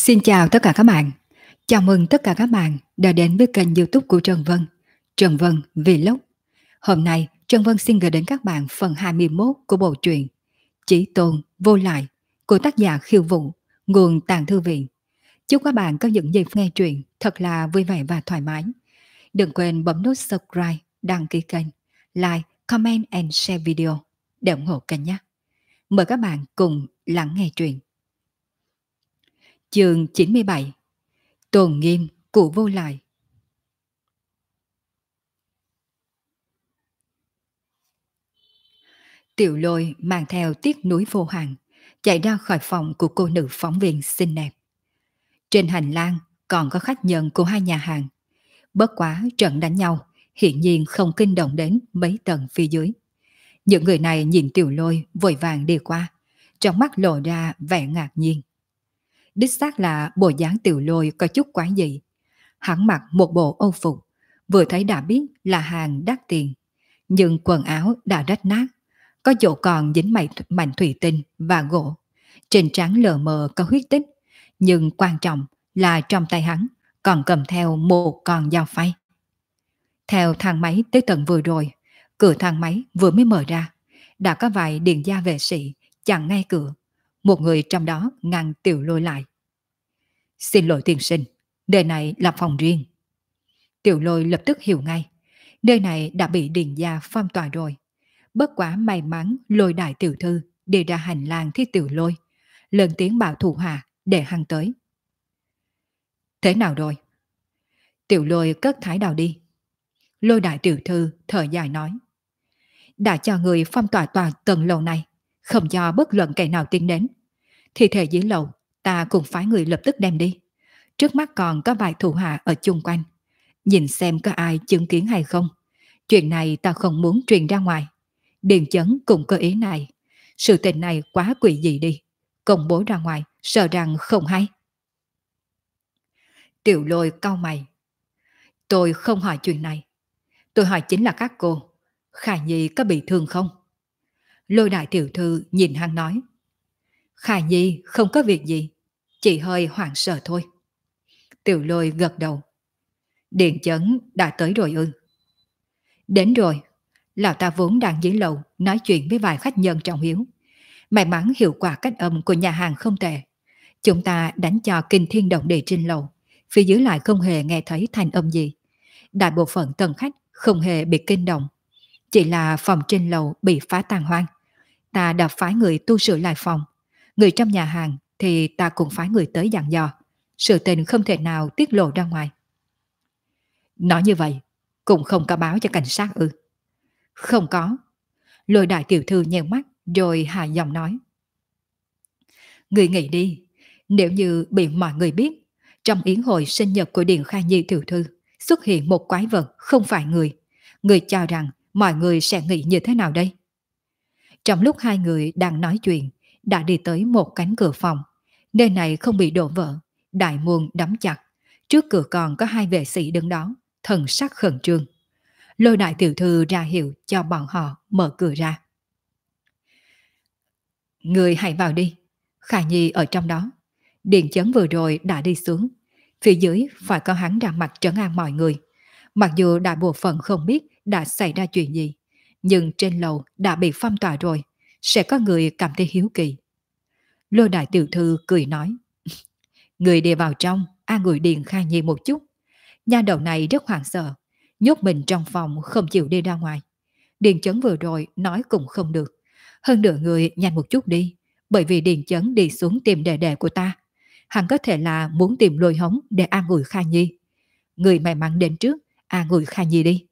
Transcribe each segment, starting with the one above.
Xin chào tất cả các bạn. Chào mừng tất cả các bạn đã đến với kênh YouTube của Trần Vân, Trần Vân Vlog. Hôm nay, Trần Vân xin gửi đến các bạn phần 21 của bộ truyện Chí Tôn Vô Lại của tác giả Khiêu Vũ, nguồn Tàng Thư Viện. Chúc các bạn có những giây nghe truyện thật là vui vẻ và thoải mái. Đừng quên bấm nút subscribe, đăng ký kênh, like, comment and share video để ủng hộ kênh nhé. Mời các bạn cùng lắng nghe truyện. Chương 97: Tôn nghiêm của Vô Lại. Tiểu Lôi mang theo tiếc núi vô hạn, chạy ra khỏi phòng của cô nữ phóng viên xinh đẹp. Trên hành lang còn có khách nhân của hai nhà hàng. Bất quá trận đánh nhau hiển nhiên không kinh động đến mấy tầng phía dưới. Những người này nhìn Tiểu Lôi vội vàng đi qua, trong mắt lộ ra vẻ ngạc nhiên. Đích xác là bộ dáng Tiểu Lôi có chút quái dị. Hắn mặc một bộ âu phục, vừa thấy đã biết là hàng đắt tiền, nhưng quần áo đã rách nát, có chỗ còn dính mảnh thủy tinh và gỗ. Trên trán lờ mờ có huyết tích, nhưng quan trọng là trong tay hắn còn cầm theo một con dao phay. Theo thang máy tới tầng vừa rồi, cửa thang máy vừa mới mở ra, đã có vài điền gia vệ sĩ chặn ngay cửa. Một người trong đó ngăn Tiểu Lôi lại. Xin lỗi tiên sinh, nơi này là phòng riêng. Tiểu Lôi lập tức hiểu ngay, nơi này đã bị điền gia phong tỏa rồi. Bất quá may mắn Lôi đại tiểu thư đi ra hành lang thi Tiểu Lôi, lớn tiếng bảo thủ hạ để hắn tới. Thế nào rồi? Tiểu Lôi cất thái đào đi. Lôi đại tiểu thư thở dài nói. Đã cho người phong tỏa toàn tầng lầu này, không cho bất luận kẻ nào tiến đến. Thi thể dưới lầu, ta cùng phái người lập tức đem đi. Trước mắt còn có vài thủ hạ ở chung quanh. Nhìn xem có ai chứng kiến hay không. Chuyện này ta không muốn truyền ra ngoài. Điền Chấn cũng có ý này. Sự tình này quá quỷ dị đi. Công bố ra ngoài, sợ rằng không hay. Tiểu Lôi cau mày. Tôi không hỏi chuyện này. Tôi hỏi chính là các cô. Khả Nhi có bị thương không? Lôi đại tiểu thư nhìn hắn nói. Khả Nhi không có việc gì. Chỉ hơi hoảng sợ thôi. Tiểu Lôi gật đầu. Điền Chấn đã tới rồi ư? Đến rồi. Lão ta vốn đang dưới lầu nói chuyện với vài khách nhân trọng hiếu. May mắn hiệu quả cách âm của nhà hàng không tệ. Chúng ta đánh cho kinh thiên động địa trên lầu. Phía dưới lại không hề nghe thấy thanh âm gì. Đại bộ phận tầng khách không hề bị kinh động. Chỉ là phòng trên lầu bị phá tàn hoang. Ta đã phái người tu sửa lại phòng. Người trong nhà hàng thì ta cũng phái người tới dặn dò. Sự tình không thể nào tiết lộ ra ngoài. Nói như vậy, cũng không có báo cho cảnh sát ư? Không có. Lôi đại tiểu thư nheo mắt rồi hạ giọng nói. Người nghĩ đi, nếu như bị mọi người biết, trong yến hội sinh nhật của Điền Khai Nhi tiểu thư xuất hiện một quái vật không phải người, người cho rằng mọi người sẽ nghĩ như thế nào đây? Trong lúc hai người đang nói chuyện, đã đi tới một cánh cửa phòng. Nơi này không bị đổ vỡ, đại môn đóng chặt. Trước cửa còn có hai vệ sĩ đứng đó, thần sắc khẩn trương. Lôi đại tiểu thư ra hiệu cho bọn họ mở cửa ra. Người hãy vào đi. Khả Nhi ở trong đó. Điền Chấn vừa rồi đã đi xuống. Phía dưới phải có hắn ra mặt trấn an mọi người. Mặc dù đại bộ phận không biết đã xảy ra chuyện gì, nhưng trên lầu đã bị phong tỏa rồi, sẽ có người cảm thấy hiếu kỳ. Lôi đại tiểu thư cười nói. Người đi vào trong, an ủi Điền Khả Nhi một chút. Nha đầu này rất hoảng sợ, nhốt mình trong phòng không chịu đi ra ngoài. Điền Chấn vừa rồi nói cũng không được. Hơn nữa người nhanh một chút đi, bởi vì Điền Chấn đi xuống tìm đệ đệ của ta. Hắn có thể là muốn tìm Lôi Hống để an ủi Kha Nhi. Người may mắn đến trước, an ủi Kha Nhi đi.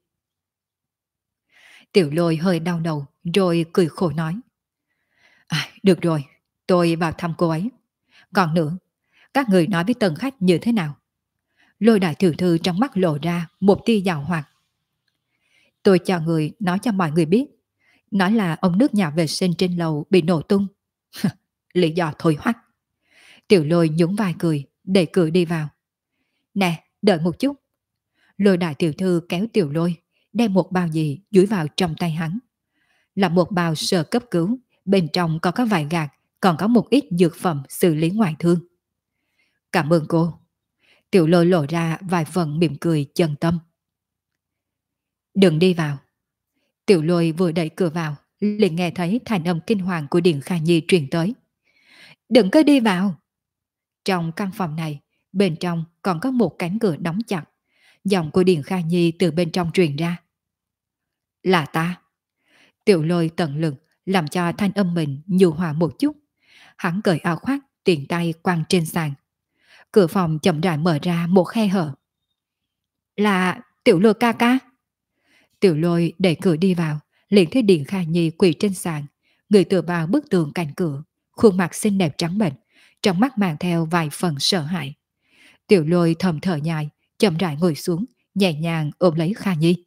Tiểu Lôi hơi đau đầu rồi cười khổ nói. Được rồi, tôi vào thăm cô ấy. Còn nữa, các người nói với tần khách như thế nào? Lôi đại tiểu thư trong mắt lộ ra một tia giảo hoạt. Tôi cho người nói cho mọi người biết. Nói là ống nước nhà vệ sinh trên lầu bị nổ tung. Lý do thôi hoắc. Tiểu Lôi nhún vai cười, đẩy cửa đi vào. Nè, đợi một chút. Lôi đại tiểu thư kéo Tiểu Lôi, đem một bao gì dúi vào trong tay hắn. Là một bao sơ cấp cứu, bên trong còn có vài gạt, còn có một ít dược phẩm xử lý ngoại thương. Cảm ơn cô. Tiểu Lôi lộ ra vài phần mỉm cười chân tâm. Đừng đi vào. Tiểu Lôi vừa đẩy cửa vào, liền nghe thấy thanh âm kinh hoàng của Điền Kha Nhi truyền tới. Đừng có đi vào. Trong căn phòng này, bên trong còn có một cánh cửa đóng chặt. Giọng của Điền Kha Nhi từ bên trong truyền ra. Là ta. Tiểu Lôi tận lực làm cho thanh âm mình nhu hòa một chút. Hắn cởi áo khoác, tiện tay quăng trên sàn. Cửa phòng chậm rãi mở ra một khe hở. Là Tiểu Lôi ca ca. Tiểu Lôi đẩy cửa đi vào, liền thấy Điền Kha Nhi quỳ trên sàn, người tựa vào bức tường cạnh cửa, khuôn mặt xinh đẹp trắng bệch, trong mắt mang theo vài phần sợ hãi. Tiểu Lôi thầm thở dài, chậm rãi ngồi xuống, nhẹ nhàng ôm lấy Kha Nhi.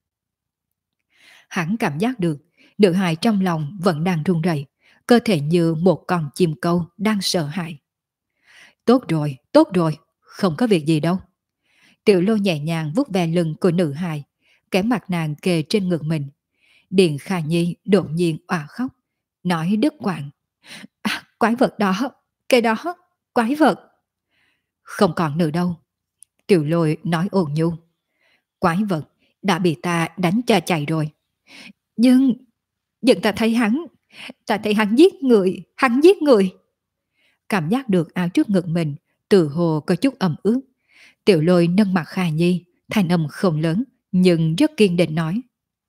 Hắn cảm giác được, nữ hài trong lòng vẫn đang run rẩy, cơ thể như một con chim câu đang sợ hãi. Tốt rồi, không có việc gì đâu. Tiểu Lôi nhẹ nhàng vuốt ve lưng của nữ hài, cái mặt nàng kề trên ngực mình. Điền Kha Nhi đột nhiên òa khóc, nói đứt quãng. À, quái vật đó, cái đó, quái vật. Không còn nữa đâu. Tiểu Lôi nói ôn nhu. Quái vật đã bị ta đánh cho chạy rồi. Nhưng ta thấy hắn giết người, hắn giết người. Cảm giác được áo trước ngực mình, từ hồ có chút ẩm ướt. Tiểu Lôi nâng mặt Kha Nhi, thanh âm không lớn, nhưng rất kiên định nói.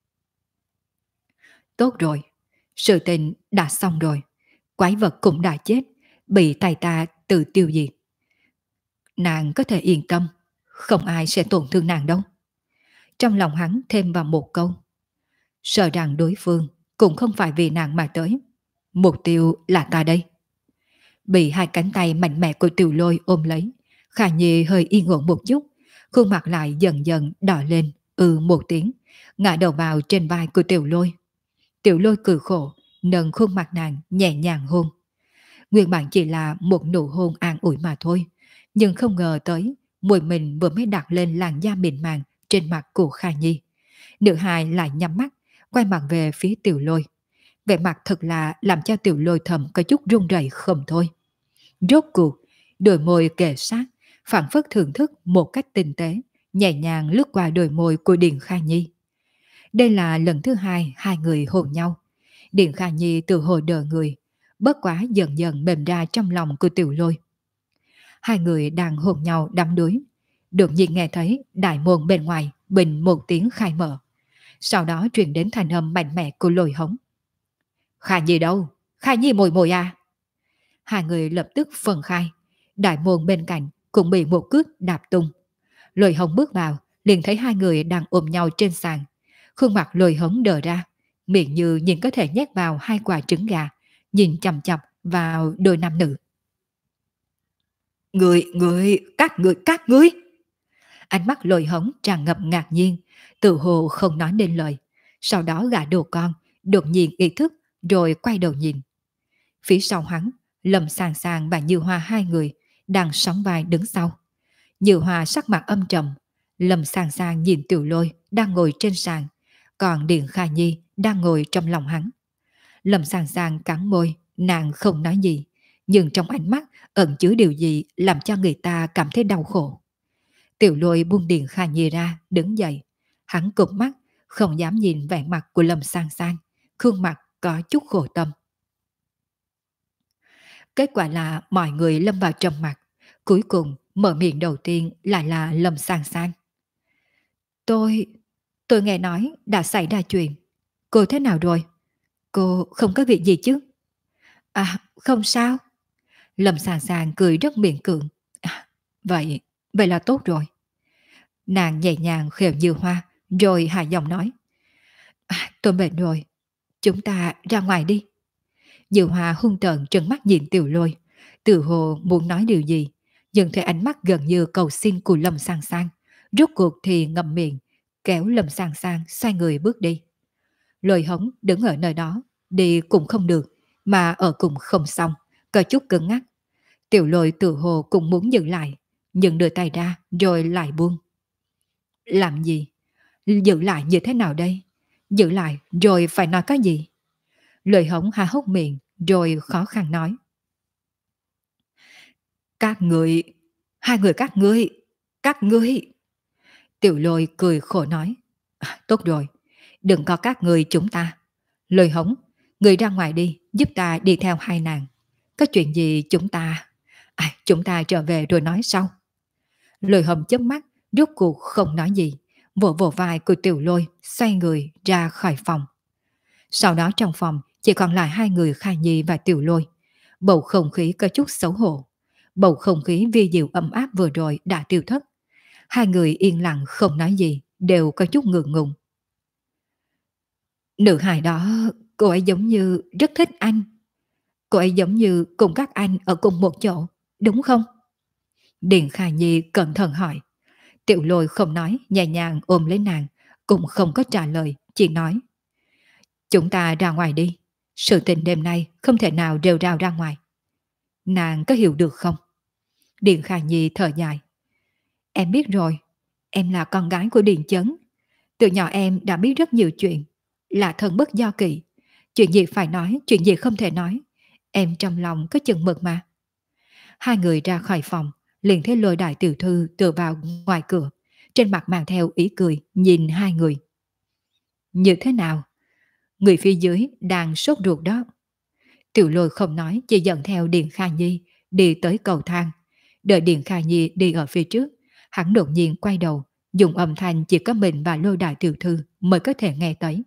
Tốt rồi, sự tình đã xong rồi. Quái vật cũng đã chết, bị tay ta tự tiêu diệt. Nàng có thể yên tâm, không ai sẽ tổn thương nàng đâu. Trong lòng hắn thêm vào một câu. Sợ rằng đối phương cũng không phải vì nàng mà tới. Mục tiêu là ta đây. Bị hai cánh tay mạnh mẽ của Tiểu Lôi ôm lấy, Khả Nhi hơi yên ổn một chút, khuôn mặt lại dần dần đỏ lên, một tiếng, ngã đầu vào trên vai của Tiểu Lôi. Tiểu Lôi cười khổ, nâng khuôn mặt nàng nhẹ nhàng hôn. Nguyên bản chỉ là một nụ hôn an ủi mà thôi, nhưng không ngờ tới, mùi mình vừa mới đặt lên làn da mịn màng trên mặt của Kha Nhi. Nữ hài lại nhắm mắt, quay mặt về phía Tiểu Lôi. Vẻ mặt thật là làm cho Tiểu Lôi thầm có chút run rẩy không thôi. Rốt cuộc, đôi môi kề sát, phản phất thưởng thức một cách tinh tế, nhẹ nhàng lướt qua đôi môi của Điền Kha Nhi. Đây là lần thứ hai hai người hôn nhau. Điền Kha Nhi từ hồi đờ người, bất quá dần dần mềm ra trong lòng của Tiểu Lôi. Hai người đang hôn nhau đắm đuối. Đột nhiên nghe thấy đại môn bên ngoài bình một tiếng khai mở. Sau đó truyền đến thanh âm mạnh mẽ của Lôi Hống. Kha Nhi đâu? Kha Nhi mồi mồi à? Hai người lập tức phân khai. Đại môn bên cạnh cũng bị một cước đạp tung. Lôi Hống bước vào, liền thấy hai người đang ôm nhau trên sàn. Khuôn mặt Lôi Hống đờ ra, miệng như nhìn có thể nhét vào hai quả trứng gà, nhìn chằm chằm vào đôi nam nữ. Các ngươi. Ánh mắt Lôi Hống tràn ngập ngạc nhiên, tự hồ không nói nên lời. Sau đó gã đồ con, đột nhiên ý thức, rồi quay đầu nhìn. Phía sau hắn, Lâm Sàng Sàng và Như Hoa hai người, đang sóng vai đứng sau. Như Hoa sắc mặt âm trầm, Lâm Sàng Sàng nhìn Tiểu Lôi đang ngồi trên sàn, còn Điền Kha Nhi đang ngồi trong lòng hắn. Lâm Sàng Sàng cắn môi, nàng không nói gì, nhưng trong ánh mắt ẩn chứa điều gì làm cho người ta cảm thấy đau khổ. Tiểu Lôi buông Điền Kha Nhi ra, đứng dậy. Hắn cụp mắt, không dám nhìn vẻ mặt của Lâm Sang Sang, khuôn mặt có chút khổ tâm. Kết quả là mọi người lâm vào trầm mặc. Cuối cùng mở miệng đầu tiên lại là Lâm Sang Sang. Tôi nghe nói đã xảy ra chuyện. Cô thế nào rồi? Cô không có việc gì chứ? À, không sao. Lâm Sang Sang cười rất miệng cưỡng. À, vậy là tốt rồi. Nàng nhẹ nhàng khều Như Hoa, rồi hạ giọng nói. À, tôi mệt rồi, chúng ta ra ngoài đi. Như Hoa hung tợn trừng mắt nhìn Tiểu Lôi, tự hồ muốn nói điều gì, nhưng thấy ánh mắt gần như cầu xin của Lâm Sang Sang, rốt cuộc thì ngậm miệng, kéo Lâm Sang Sang xoay người bước đi. Lôi Hống đứng ở nơi đó, đi cũng không được, mà ở cùng không xong, có chút cứng ngắc. Tiểu Lôi tự hồ cũng muốn dừng lại, nhưng đưa tay ra rồi lại buông. Làm gì? Giữ lại như thế nào đây? Giữ lại rồi phải nói cái gì? Lôi Hống há hốc miệng rồi khó khăn nói. Các người... Hai người các ngươi. Tiểu Lôi cười khổ nói. "À, tốt rồi, đừng có các ngươi chúng ta. Lôi Hống, người ra ngoài đi, giúp ta đi theo hai nàng. Có chuyện gì chúng ta trở về rồi nói sau." Lôi Hồng chớp mắt, rốt cuộc không nói gì, vỗ vỗ vai của Tiểu Lôi, xoay người ra khỏi phòng. Sau đó trong phòng chỉ còn lại hai người Kha Nhi và Tiểu Lôi. Bầu không khí có chút xấu hổ. Bầu không khí vi diệu ấm áp vừa rồi đã tiêu thất. Hai người yên lặng không nói gì, đều có chút ngượng ngùng. Nữ hài đó, cô ấy giống như rất thích anh. Cô ấy giống như cùng các anh ở cùng một chỗ, đúng không? Điền Kha Nhi cẩn thận hỏi. Tiểu Lôi không nói, nhẹ nhàng ôm lấy nàng, cũng không có trả lời, chỉ nói. Chúng ta ra ngoài đi, sự tình đêm nay không thể nào rêu rao ra ngoài. Nàng có hiểu được không? Điền Kha Nhi thở dài. Em biết rồi, em là con gái của Điền Chấn. Từ nhỏ em đã biết rất nhiều chuyện, là thân bất do kỵ. Chuyện gì phải nói, chuyện gì không thể nói. Em trong lòng có chừng mực mà. Hai người ra khỏi phòng, liền thấy Lôi đại tiểu thư tựa vào ngoài cửa, trên mặt mang theo ý cười, nhìn hai người. Như thế nào? Người phía dưới đang sốt ruột đó. Tiểu Lôi không nói, chỉ dẫn theo Điền Kha Nhi đi tới cầu thang. Đợi Điền Kha Nhi đi ở phía trước, hắn đột nhiên quay đầu, dùng âm thanh chỉ có mình và Lôi đại tiểu thư mới có thể nghe thấy.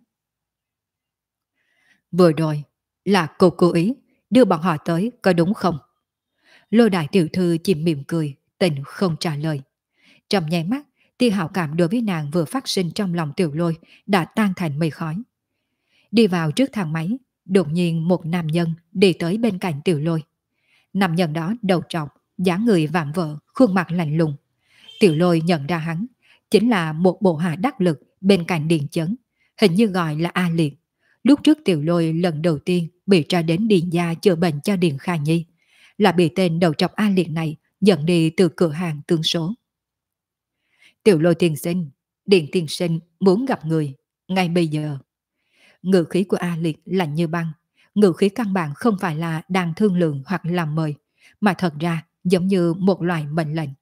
Vừa rồi, là cô cố ý đưa bọn họ tới, có đúng không? Lôi đại tiểu thư chỉ mỉm cười, tình không trả lời. Trong nháy mắt, tia hảo cảm đối với nàng vừa phát sinh trong lòng Tiểu Lôi đã tan thành mây khói. Đi vào trước thang máy, đột nhiên một nam nhân đi tới bên cạnh Tiểu Lôi. Nam nhân đó đầu trọc, dáng người vạm vỡ, khuôn mặt lạnh lùng. Tiểu Lôi nhận ra hắn, chính là một bộ hạ đắc lực bên cạnh Điền Chấn, hình như gọi là A Liệt. Lúc trước Tiểu Lôi lần đầu tiên bị tra đến Điền gia chữa bệnh cho Điền Kha Nhi, là bị tên đầu trọc A Liệt này dẫn đi từ cửa hàng tương số. Tiểu Lôi tiên sinh, Điền tiên sinh muốn gặp người, ngay bây giờ. Ngữ khí của A Liệt lạnh như băng, ngữ khí căn bản không phải là đang thương lượng hoặc làm mời, mà thật ra giống như một loại mệnh lệnh.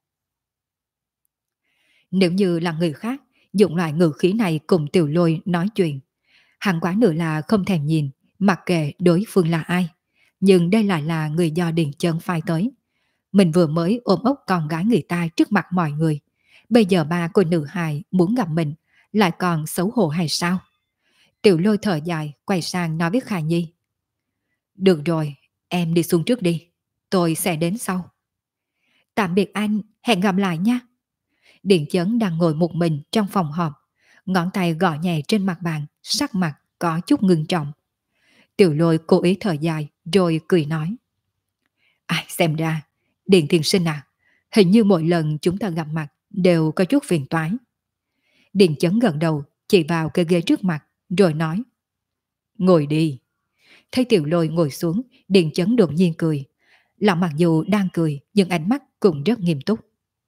Nếu như là người khác, dùng loại ngữ khí này cùng Tiểu Lôi nói chuyện, hàng quá nữa là không thèm nhìn, mặc kệ đối phương là ai. Nhưng đây lại là người do Điền Chấn phái tới. Mình vừa mới ôm ốc con gái người ta trước mặt mọi người. Bây giờ ba cô nữ hài muốn gặp mình, lại còn xấu hổ hay sao? Tiểu Lôi thở dài, quay sang nói với Khả Nhi. Được rồi, em đi xuống trước đi. Tôi sẽ đến sau. Tạm biệt anh, hẹn gặp lại nha. Điền Chấn đang ngồi một mình trong phòng họp. Ngón tay gõ nhẹ trên mặt bàn, sắc mặt có chút ngưng trọng. Tiểu Lôi cố ý thở dài, rồi cười nói. Ai xem ra, Điền tiên sinh à, hình như mỗi lần chúng ta gặp mặt đều có chút phiền toái. Điền Chấn gật đầu, chỉ vào cái ghế trước mặt, rồi nói. Ngồi đi. Thấy Tiểu Lôi ngồi xuống, Điền Chấn đột nhiên cười. Lòng mặc dù đang cười, nhưng ánh mắt cũng rất nghiêm túc.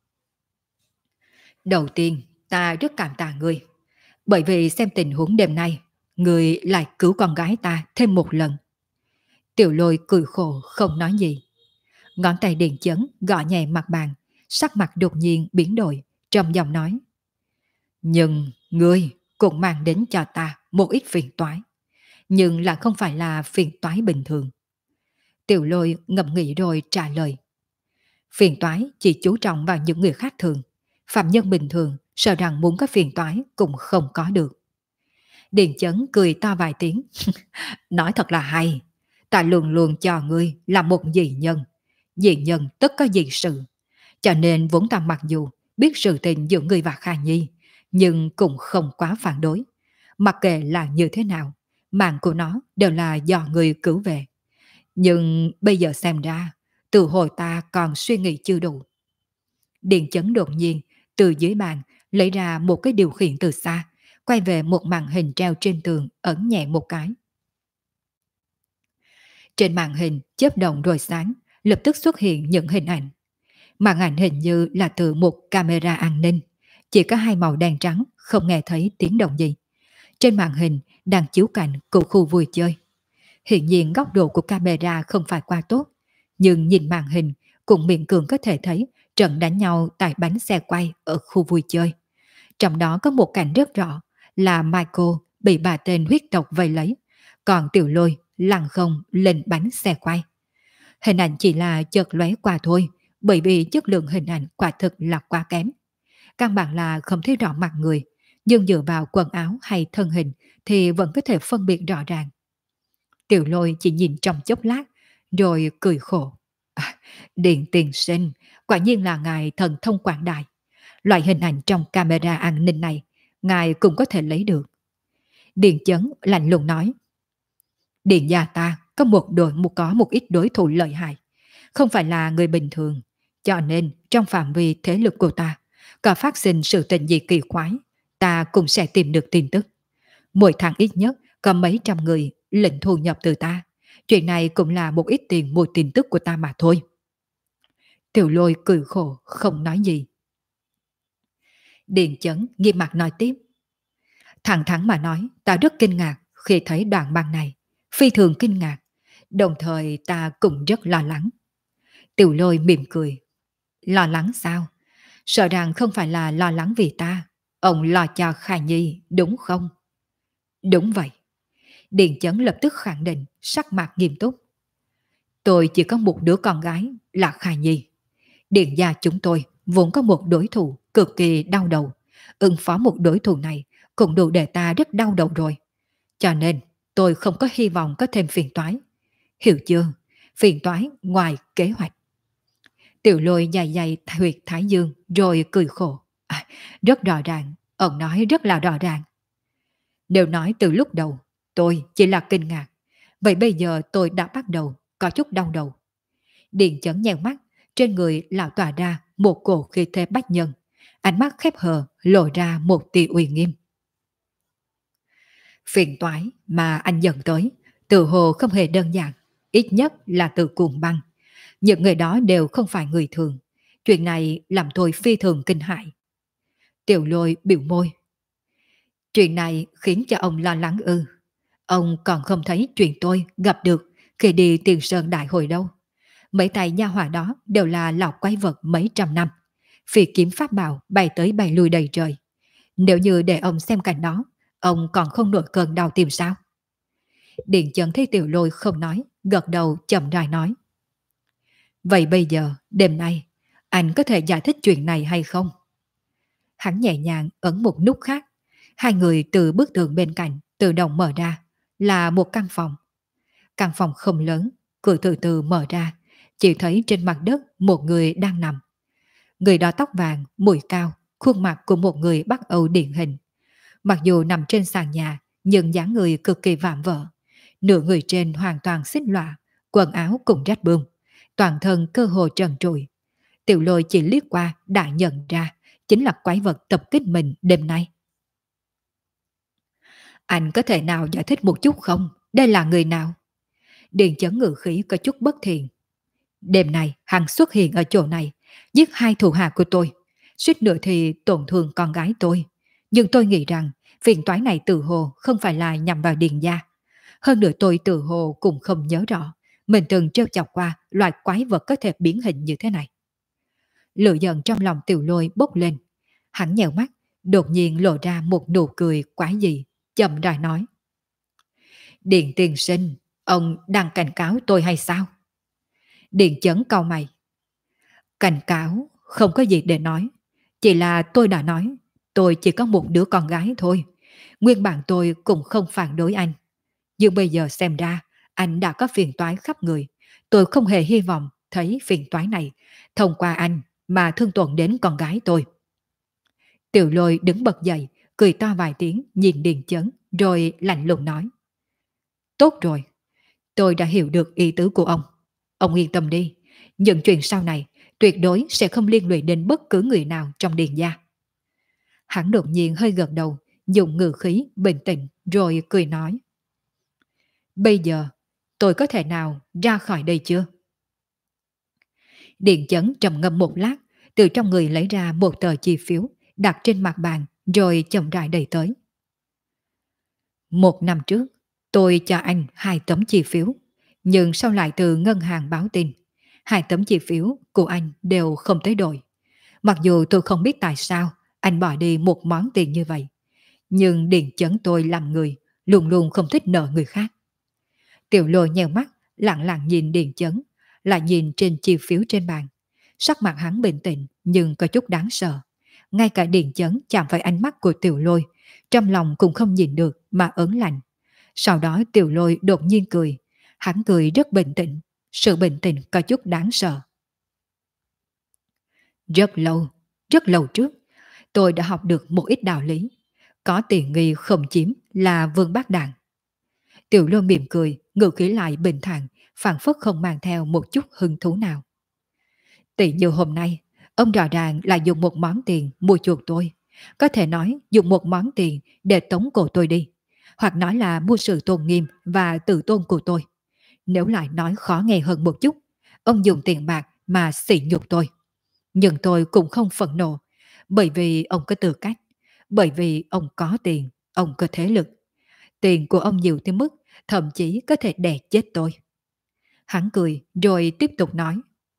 Đầu tiên, ta rất cảm tạ ngươi. Bởi vì xem tình huống đêm nay, ngươi lại cứu con gái ta thêm một lần. Tiểu Lôi cười khổ không nói gì. Ngón tay Điền Chấn gõ nhẹ mặt bàn, sắc mặt đột nhiên biến đổi, trầm giọng nói. Nhưng ngươi cũng mang đến cho ta một ít phiền toái. Nhưng là không phải là phiền toái bình thường. Tiểu Lôi ngẫm nghĩ rồi trả lời. Phiền toái chỉ chú trọng vào những người khác thường. Phạm nhân bình thường sợ rằng muốn có phiền toái cũng không có được. Điền Chấn cười to vài tiếng. Nói thật là hay. Ta luôn luôn cho ngươi là một dị nhân. Dị nhân tất có dị sự. Cho nên vốn ta mặc dù biết sự tình giữa ngươi và Kha Nhi, nhưng cũng không quá phản đối. Mặc kệ là như thế nào, mạng của nó đều là do ngươi cứu về. Nhưng bây giờ xem ra, từ hồi ta còn suy nghĩ chưa đủ. Điền Chấn đột nhiên từ dưới bàn lấy ra một cái điều khiển từ xa, quay về một màn hình treo trên tường, ấn nhẹ một cái. Trên màn hình chớp động rồi sáng, lập tức xuất hiện những hình ảnh. Màn ảnh hình như là từ một camera an ninh, chỉ có hai màu đen trắng, không nghe thấy tiếng động gì. Trên màn hình đang chiếu cảnh của khu vui chơi. Hiện nhiên góc độ của camera không phải quá tốt, nhưng nhìn màn hình cũng miễn cưỡng có thể thấy trận đánh nhau tại bánh xe quay ở khu vui chơi. Trong đó có một cảnh rất rõ là Michael bị bà tên huyết tộc vây lấy, còn Tiểu Lôi lăn không lên bánh xe quay. Hình ảnh chỉ là chợt lóe qua thôi, bởi vì chất lượng hình ảnh quả thực là quá kém. Căn bản là không thấy rõ mặt người, nhưng dựa vào quần áo hay thân hình thì vẫn có thể phân biệt rõ ràng. Tiểu Lôi chỉ nhìn trong chốc lát, rồi cười khổ. À, Điện tiền sinh, quả nhiên là ngài thần thông quảng đại. Loại hình ảnh trong camera an ninh này, ngài cũng có thể lấy được. Điện Chấn lạnh lùng nói. Điện gia ta có một ít đối thủ lợi hại, không phải là người bình thường, cho nên trong phạm vi thế lực của ta, có phát sinh sự tình gì kỳ quái, ta cũng sẽ tìm được tin tức. Mỗi tháng ít nhất có mấy trăm người lệnh thu nhập từ ta. Chuyện này cũng là một ít tiền mua tin tức của ta mà thôi. Tiểu Lôi cười khổ không nói gì. Điền Chấn nghiêm mặt nói tiếp. Thẳng thắn mà nói, ta rất kinh ngạc khi thấy đoạn băng này. Phi thường kinh ngạc. Đồng thời ta cũng rất lo lắng. Tiểu Lôi mỉm cười. Lo lắng sao? Sợ rằng không phải là lo lắng vì ta. Ông lo cho Khả Nhi, đúng không? Đúng vậy. Điền Chấn lập tức khẳng định, sắc mặt nghiêm túc. Tôi chỉ có một đứa con gái là Khả Nhi. Điện gia chúng tôi vốn có một đối thủ cực kỳ đau đầu. Ứng phó một đối thủ này cũng đủ để ta rất đau đầu rồi. Cho nên tôi không có hy vọng có thêm phiền toái. Hiểu chưa? Phiền toái ngoài kế hoạch. Tiểu Lôi dài dài huyệt thái dương rồi cười khổ. Rất rõ ràng, ông nói rất là rõ ràng. Nếu nói từ lúc đầu, tôi chỉ là kinh ngạc. Vậy bây giờ tôi đã bắt đầu có chút đau đầu. Điện Chấn nheo mắt, trên người lão tỏa ra một cổ khí thế bách nhân. Ánh mắt khép hờ lộ ra một tia uy nghiêm. Phiền toái mà anh dẫn tới, tự hồ không hề đơn giản, ít nhất là từ cuồng băng. Những người đó đều không phải người thường. Chuyện này làm tôi phi thường kinh hãi. Tiểu Lôi biểu môi. Chuyện này khiến cho ông lo lắng ư? Ông còn không thấy chuyện tôi gặp được khi đi Tiền Sơn Đại Hội đâu. Mấy tay nha hỏa đó đều là lão quái vật mấy trăm năm. Phi kiếm pháp bảo bay tới bay lui đầy trời. Nếu như để ông xem cảnh đó, ông còn không nổi cơn đau tim sao? Điện Chấn thấy Tiểu Lôi không nói, gật đầu chậm rãi nói. Vậy bây giờ, đêm nay, anh có thể giải thích chuyện này hay không? Hắn nhẹ nhàng ấn một nút khác. Hai người từ bức tường bên cạnh tự động mở ra, là một căn phòng. Căn phòng không lớn, cửa từ từ mở ra, chỉ thấy trên mặt đất một người đang nằm. Người đó tóc vàng, mũi cao, khuôn mặt của một người Bắc Âu điển hình. Mặc dù nằm trên sàn nhà, nhưng dáng người cực kỳ vạm vỡ. Nửa người trên hoàn toàn xích lọa, quần áo cũng rách bươm, toàn thân cơ hồ trần trụi. Tiểu Lôi chỉ liếc qua đã nhận ra, chính là quái vật tập kích mình đêm nay. Anh có thể nào giải thích một chút không? Đây là người nào? Điền Chấn ngự khí có chút bất thiện. Đêm nay hắn xuất hiện ở chỗ này, giết hai thủ hạ của tôi, suýt nữa thì tổn thương con gái tôi. Nhưng tôi nghĩ rằng phiền toái này tự hồ không phải là nhằm vào Điền gia. Hơn nữa tôi tự hồ cũng không nhớ rõ mình từng trêu chọc qua loại quái vật có thể biến hình như thế này. Lửa giận trong lòng Tiểu Lôi bốc lên. Hắn nhèo mắt, đột nhiên lộ ra một nụ cười quái dị, chậm rãi nói. Điện tiên sinh, ông đang cảnh cáo tôi hay sao? Điện Chấn cau mày. Cảnh cáo, không có gì để nói. Chỉ là tôi đã nói, tôi chỉ có một đứa con gái thôi. Nguyên bản tôi cũng không phản đối anh. Nhưng bây giờ xem ra, anh đã có phiền toái khắp người. Tôi không hề hy vọng thấy phiền toái này thông qua anh mà thương tổn đến con gái tôi. Tiểu Lôi đứng bật dậy, cười to vài tiếng nhìn Điền Chấn, rồi lạnh lùng nói. Tốt rồi, tôi đã hiểu được ý tứ của ông. Ông yên tâm đi, những chuyện sau này tuyệt đối sẽ không liên lụy đến bất cứ người nào trong Điền gia. Hắn đột nhiên hơi gật đầu, dùng ngữ khí bình tĩnh rồi cười nói. Bây giờ, tôi có thể nào ra khỏi đây chưa? Điền Chấn trầm ngâm một lát, từ trong người lấy ra một tờ chi phiếu, đặt trên mặt bàn rồi chậm rãi đẩy tới. 1 năm trước, tôi cho anh 2 tấm chi phiếu, nhưng sau lại từ ngân hàng báo tin, 2 tấm chi phiếu của anh đều không tới đổi. Mặc dù tôi không biết tại sao anh bỏ đi một món tiền như vậy, nhưng Điền Chấn tôi làm người, luôn luôn không thích nợ người khác. Tiểu Lôi nheo mắt, lặng lặng nhìn Điền Chấn, lại nhìn trên chi phiếu trên bàn. Sắc mặt hắn bình tĩnh nhưng có chút đáng sợ. Ngay cả Điền Chấn chạm phải ánh mắt của Tiểu Lôi, trong lòng cũng không nhìn được mà ớn lạnh. Sau đó Tiểu Lôi đột nhiên cười. Hắn cười rất bình tĩnh, sự bình tĩnh có chút đáng sợ. Rất lâu trước, tôi đã học được một ít đạo lý. Có tiền nghi không chiếm là vương bát đạn. Tiểu Lôi mỉm cười, ngữ khí lại bình thản, phảng phất không mang theo một chút hứng thú nào. Tỷ như hôm nay, ông rõ ràng là dùng một món tiền mua chuộc tôi. Có thể nói dùng một món tiền để tống cổ tôi đi. Hoặc nói là mua sự tôn nghiêm và tự tôn của tôi. Nếu lại nói khó nghe hơn một chút, ông dùng tiền bạc mà sỉ nhục tôi. Nhưng tôi cũng không phẫn nộ, bởi vì ông có tư cách, bởi vì ông có tiền, ông có thế lực. Tiền của ông nhiều tới mức thậm chí có thể đè chết tôi. Hắn cười rồi tiếp tục nói.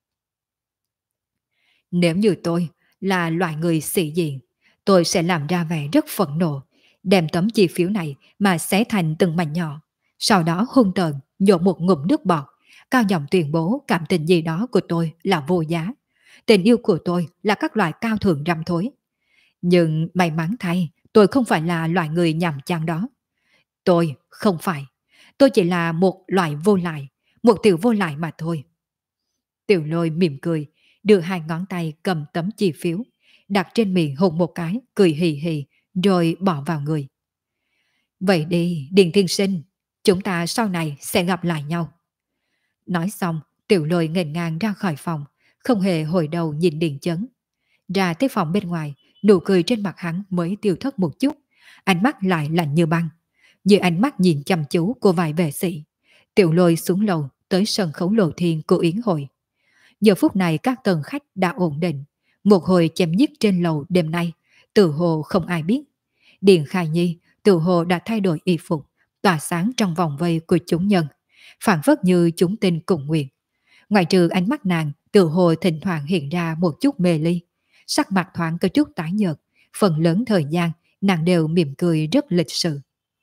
Nếu như tôi là loại người sĩ diện, tôi sẽ làm ra vẻ rất phẫn nộ, đem tấm chi phiếu này mà xé thành từng mảnh nhỏ, sau đó hung tợn nhổ một ngụm nước bọt, cao giọng tuyên bố cảm tình gì đó của tôi là vô giá. Tình yêu của tôi là các loại cao thượng răm thối. Nhưng may mắn thay, tôi không phải là loại người nhàm chán đó. Tôi không phải. Tôi chỉ là một loại vô lại, một tiểu vô lại mà thôi. Tiểu Lôi mỉm cười, đưa hai ngón tay cầm tấm chi phiếu, đặt trên miệng hôn một cái, cười hì hì, rồi bỏ vào người. Vậy đi, Điền Thiên Sinh, chúng ta sau này sẽ gặp lại nhau. Nói xong, Tiểu Lôi nghênh ngang ra khỏi phòng, không hề hồi đầu nhìn Điền Chấn. Ra tới phòng bên ngoài, nụ cười trên mặt hắn mới tiêu thất một chút, ánh mắt lại lạnh như băng. Dưới ánh mắt nhìn chăm chú của vài vệ sĩ, Tiểu Lôi xuống lầu tới sân khấu lộ thiên của yến hội. Giờ phút này các tầng khách đã ổn định, một hồi chém giết trên lầu đêm nay, tự hồ không ai biết. Điền Khai Nhi tự hồ đã thay đổi y phục, tỏa sáng trong vòng vây của chúng nhân, phản phất như chúng tin cùng nguyện. Ngoài trừ ánh mắt nàng, tự hồ thỉnh thoảng hiện ra một chút mê ly, sắc mặt thoáng có chút tái nhợt, phần lớn thời gian nàng đều mỉm cười rất lịch sự.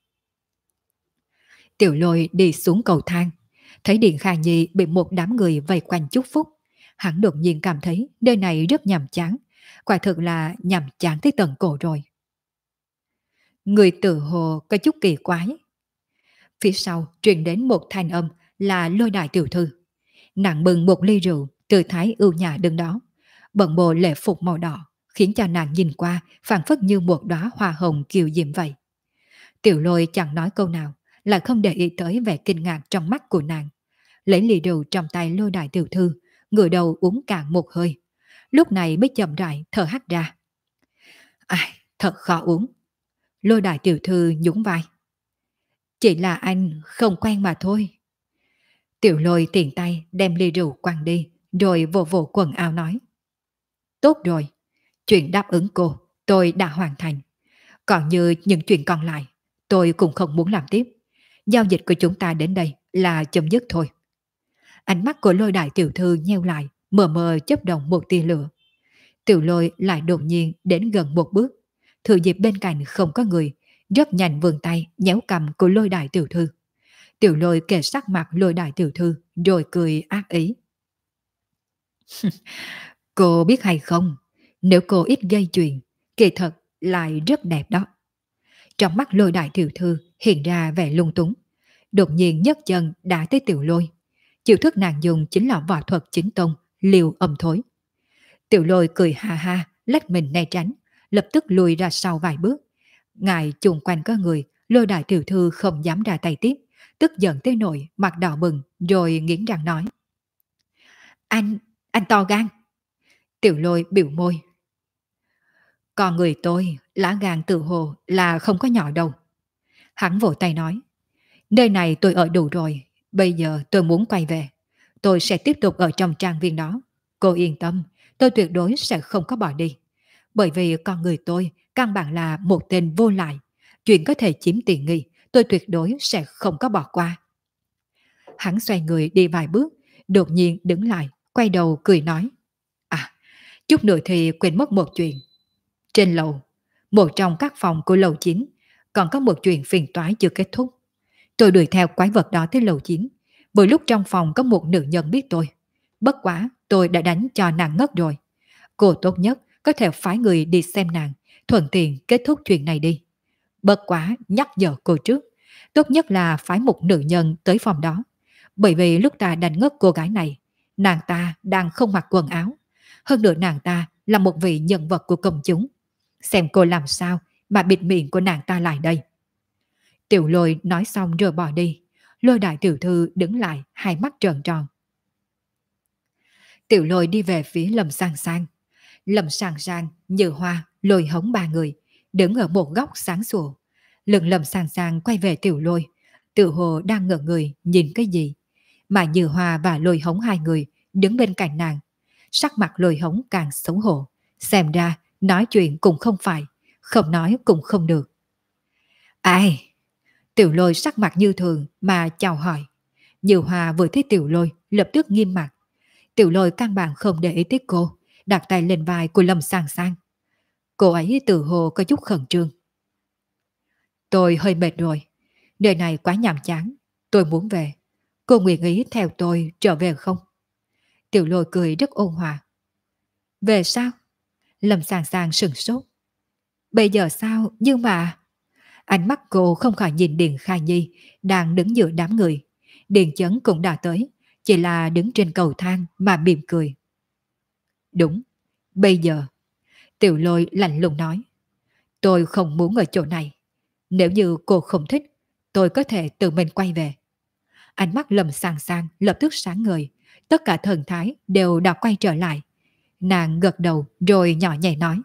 Tiểu Lôi đi xuống cầu thang, thấy Điền Khai Nhi bị một đám người vây quanh chúc phúc. Hắn đột nhiên cảm thấy nơi này rất nhàm chán, quả thực là nhàm chán tới tận cổ rồi. Người tự hồ có chút kỳ quái. Phía sau truyền đến một thanh âm là Lôi đại tiểu thư. Nàng bưng một ly rượu, tư thái ưu nhã đứng đó. Bận bộ lễ phục màu đỏ, khiến cho nàng nhìn qua phảng phất như một đóa hoa hồng kiều diễm vậy. Tiểu Lôi chẳng nói câu nào, lại không để ý tới vẻ kinh ngạc trong mắt của nàng. Lấy ly rượu trong tay Lôi đại tiểu thư, ngửa đầu uống cạn một hơi. Lúc này mới chậm rãi thở hắt ra. Ai, thật khó uống. Lôi đại tiểu thư nhún vai. Chỉ là anh không quen mà thôi. Tiểu Lôi tiện tay đem ly rượu quăng đi, rồi vỗ vỗ quần áo nói. Tốt rồi, chuyện đáp ứng cô, tôi đã hoàn thành. Còn như những chuyện còn lại, tôi cũng không muốn làm tiếp. Giao dịch của chúng ta đến đây là chấm dứt thôi. Ánh mắt của Lôi đại tiểu thư nheo lại, mờ mờ chớp động một tia lửa. Tiểu Lôi lại đột nhiên đến gần một bước, thừa dịp bên cạnh không có người, rất nhanh vươn tay nhéo cầm của Lôi đại tiểu thư. Tiểu Lôi kề sát mặt Lôi đại tiểu thư, rồi cười ác ý. Cô biết hay không, nếu cô ít gây chuyện, kỳ thật lại rất đẹp đó. Trong mắt Lôi đại tiểu thư hiện ra vẻ lung túng, đột nhiên nhấc chân đá tới Tiểu Lôi. Chiêu thức nàng dùng chính là võ thuật chính tông, liều âm thối. Tiểu Lôi cười ha ha, lách mình né tránh, lập tức lùi ra sau vài bước. Ngài chung quanh có người, Lôi đại tiểu thư không dám ra tay tiếp, tức giận tới nỗi mặt đỏ bừng, rồi nghiến răng nói. Anh to gan. Tiểu Lôi biểu môi. Còn người tôi, lá gan tự hồ là không có nhỏ đâu. Hắn vỗ tay nói. Nơi này tôi ở đủ rồi, bây giờ tôi muốn quay về. Tôi sẽ tiếp tục ở trong trang viên đó. Cô yên tâm, tôi tuyệt đối sẽ không có bỏ đi. Bởi vì con người tôi căn bản là một tên vô lại. Chuyện có thể chiếm tiện nghi, tôi tuyệt đối sẽ không có bỏ qua. Hắn xoay người đi vài bước, đột nhiên đứng lại, quay đầu cười nói. À, Chút nữa thì quên mất một chuyện. Trên lầu, một trong các phòng của lầu 9, còn có một chuyện phiền toái chưa kết thúc. Tôi đuổi theo quái vật đó tới lầu 9. Vừa lúc trong phòng có một nữ nhân biết tôi. Bất quá, tôi đã đánh cho nàng ngất rồi. Cô tốt nhất có thể phái người đi xem nàng, thuận tiện kết thúc chuyện này đi. Bất quá, nhắc nhở cô trước. Tốt nhất là phái một nữ nhân tới phòng đó. Bởi vì lúc ta đánh ngất cô gái này, nàng ta đang không mặc quần áo. Hơn nữa nàng ta là một vị nhân vật của công chúng. Xem cô làm sao mà bịt miệng của nàng ta lại đây. Tiểu Lôi nói xong rồi bỏ đi. Lôi đại tiểu thư đứng lại, hai mắt trợn tròn. Tiểu Lôi đi về phía Lâm Sang Sang. Lâm Sang Sang, Như Hoa, Lôi Hống ba người đứng ở một góc sáng sủa. Lưng Lâm Sang Sang quay về Tiểu Lôi, tự hồ đang ngỡ người nhìn cái gì. Mà Như Hoa và Lôi Hống hai người đứng bên cạnh nàng. Sắc mặt Lôi Hống càng xấu hổ. Xem ra nói chuyện cũng không phải, không nói cũng không được. Ai? Tiểu Lôi sắc mặt như thường mà chào hỏi. Như Hoa vừa thấy Tiểu Lôi lập tức nghiêm mặt. Tiểu Lôi căn bản không để ý tới cô, đặt tay lên vai của Lâm Sang Sang. Cô ấy tự hồ có chút khẩn trương. Tôi hơi mệt rồi, đời này quá nhàm chán, tôi muốn về. Cô nguyện ý theo tôi trở về không? Tiểu Lôi cười rất ôn hòa. Về sao? Lâm Sang Sang sừng sốt. Bây giờ sao? Nhưng mà... Ánh mắt cô không khỏi nhìn Điền Khai Nhi đang đứng giữa đám người. Điền Chấn cũng đã tới, chỉ là đứng trên cầu thang mà mỉm cười. Đúng, bây giờ. Tiểu Lôi lạnh lùng nói. Tôi không muốn ở chỗ này. Nếu như cô không thích, tôi có thể tự mình quay về. Ánh mắt Lâm Sang Sang lập tức sáng ngời. Tất cả thần thái đều đã quay trở lại. Nàng gật đầu rồi nhỏ nhẹ nói.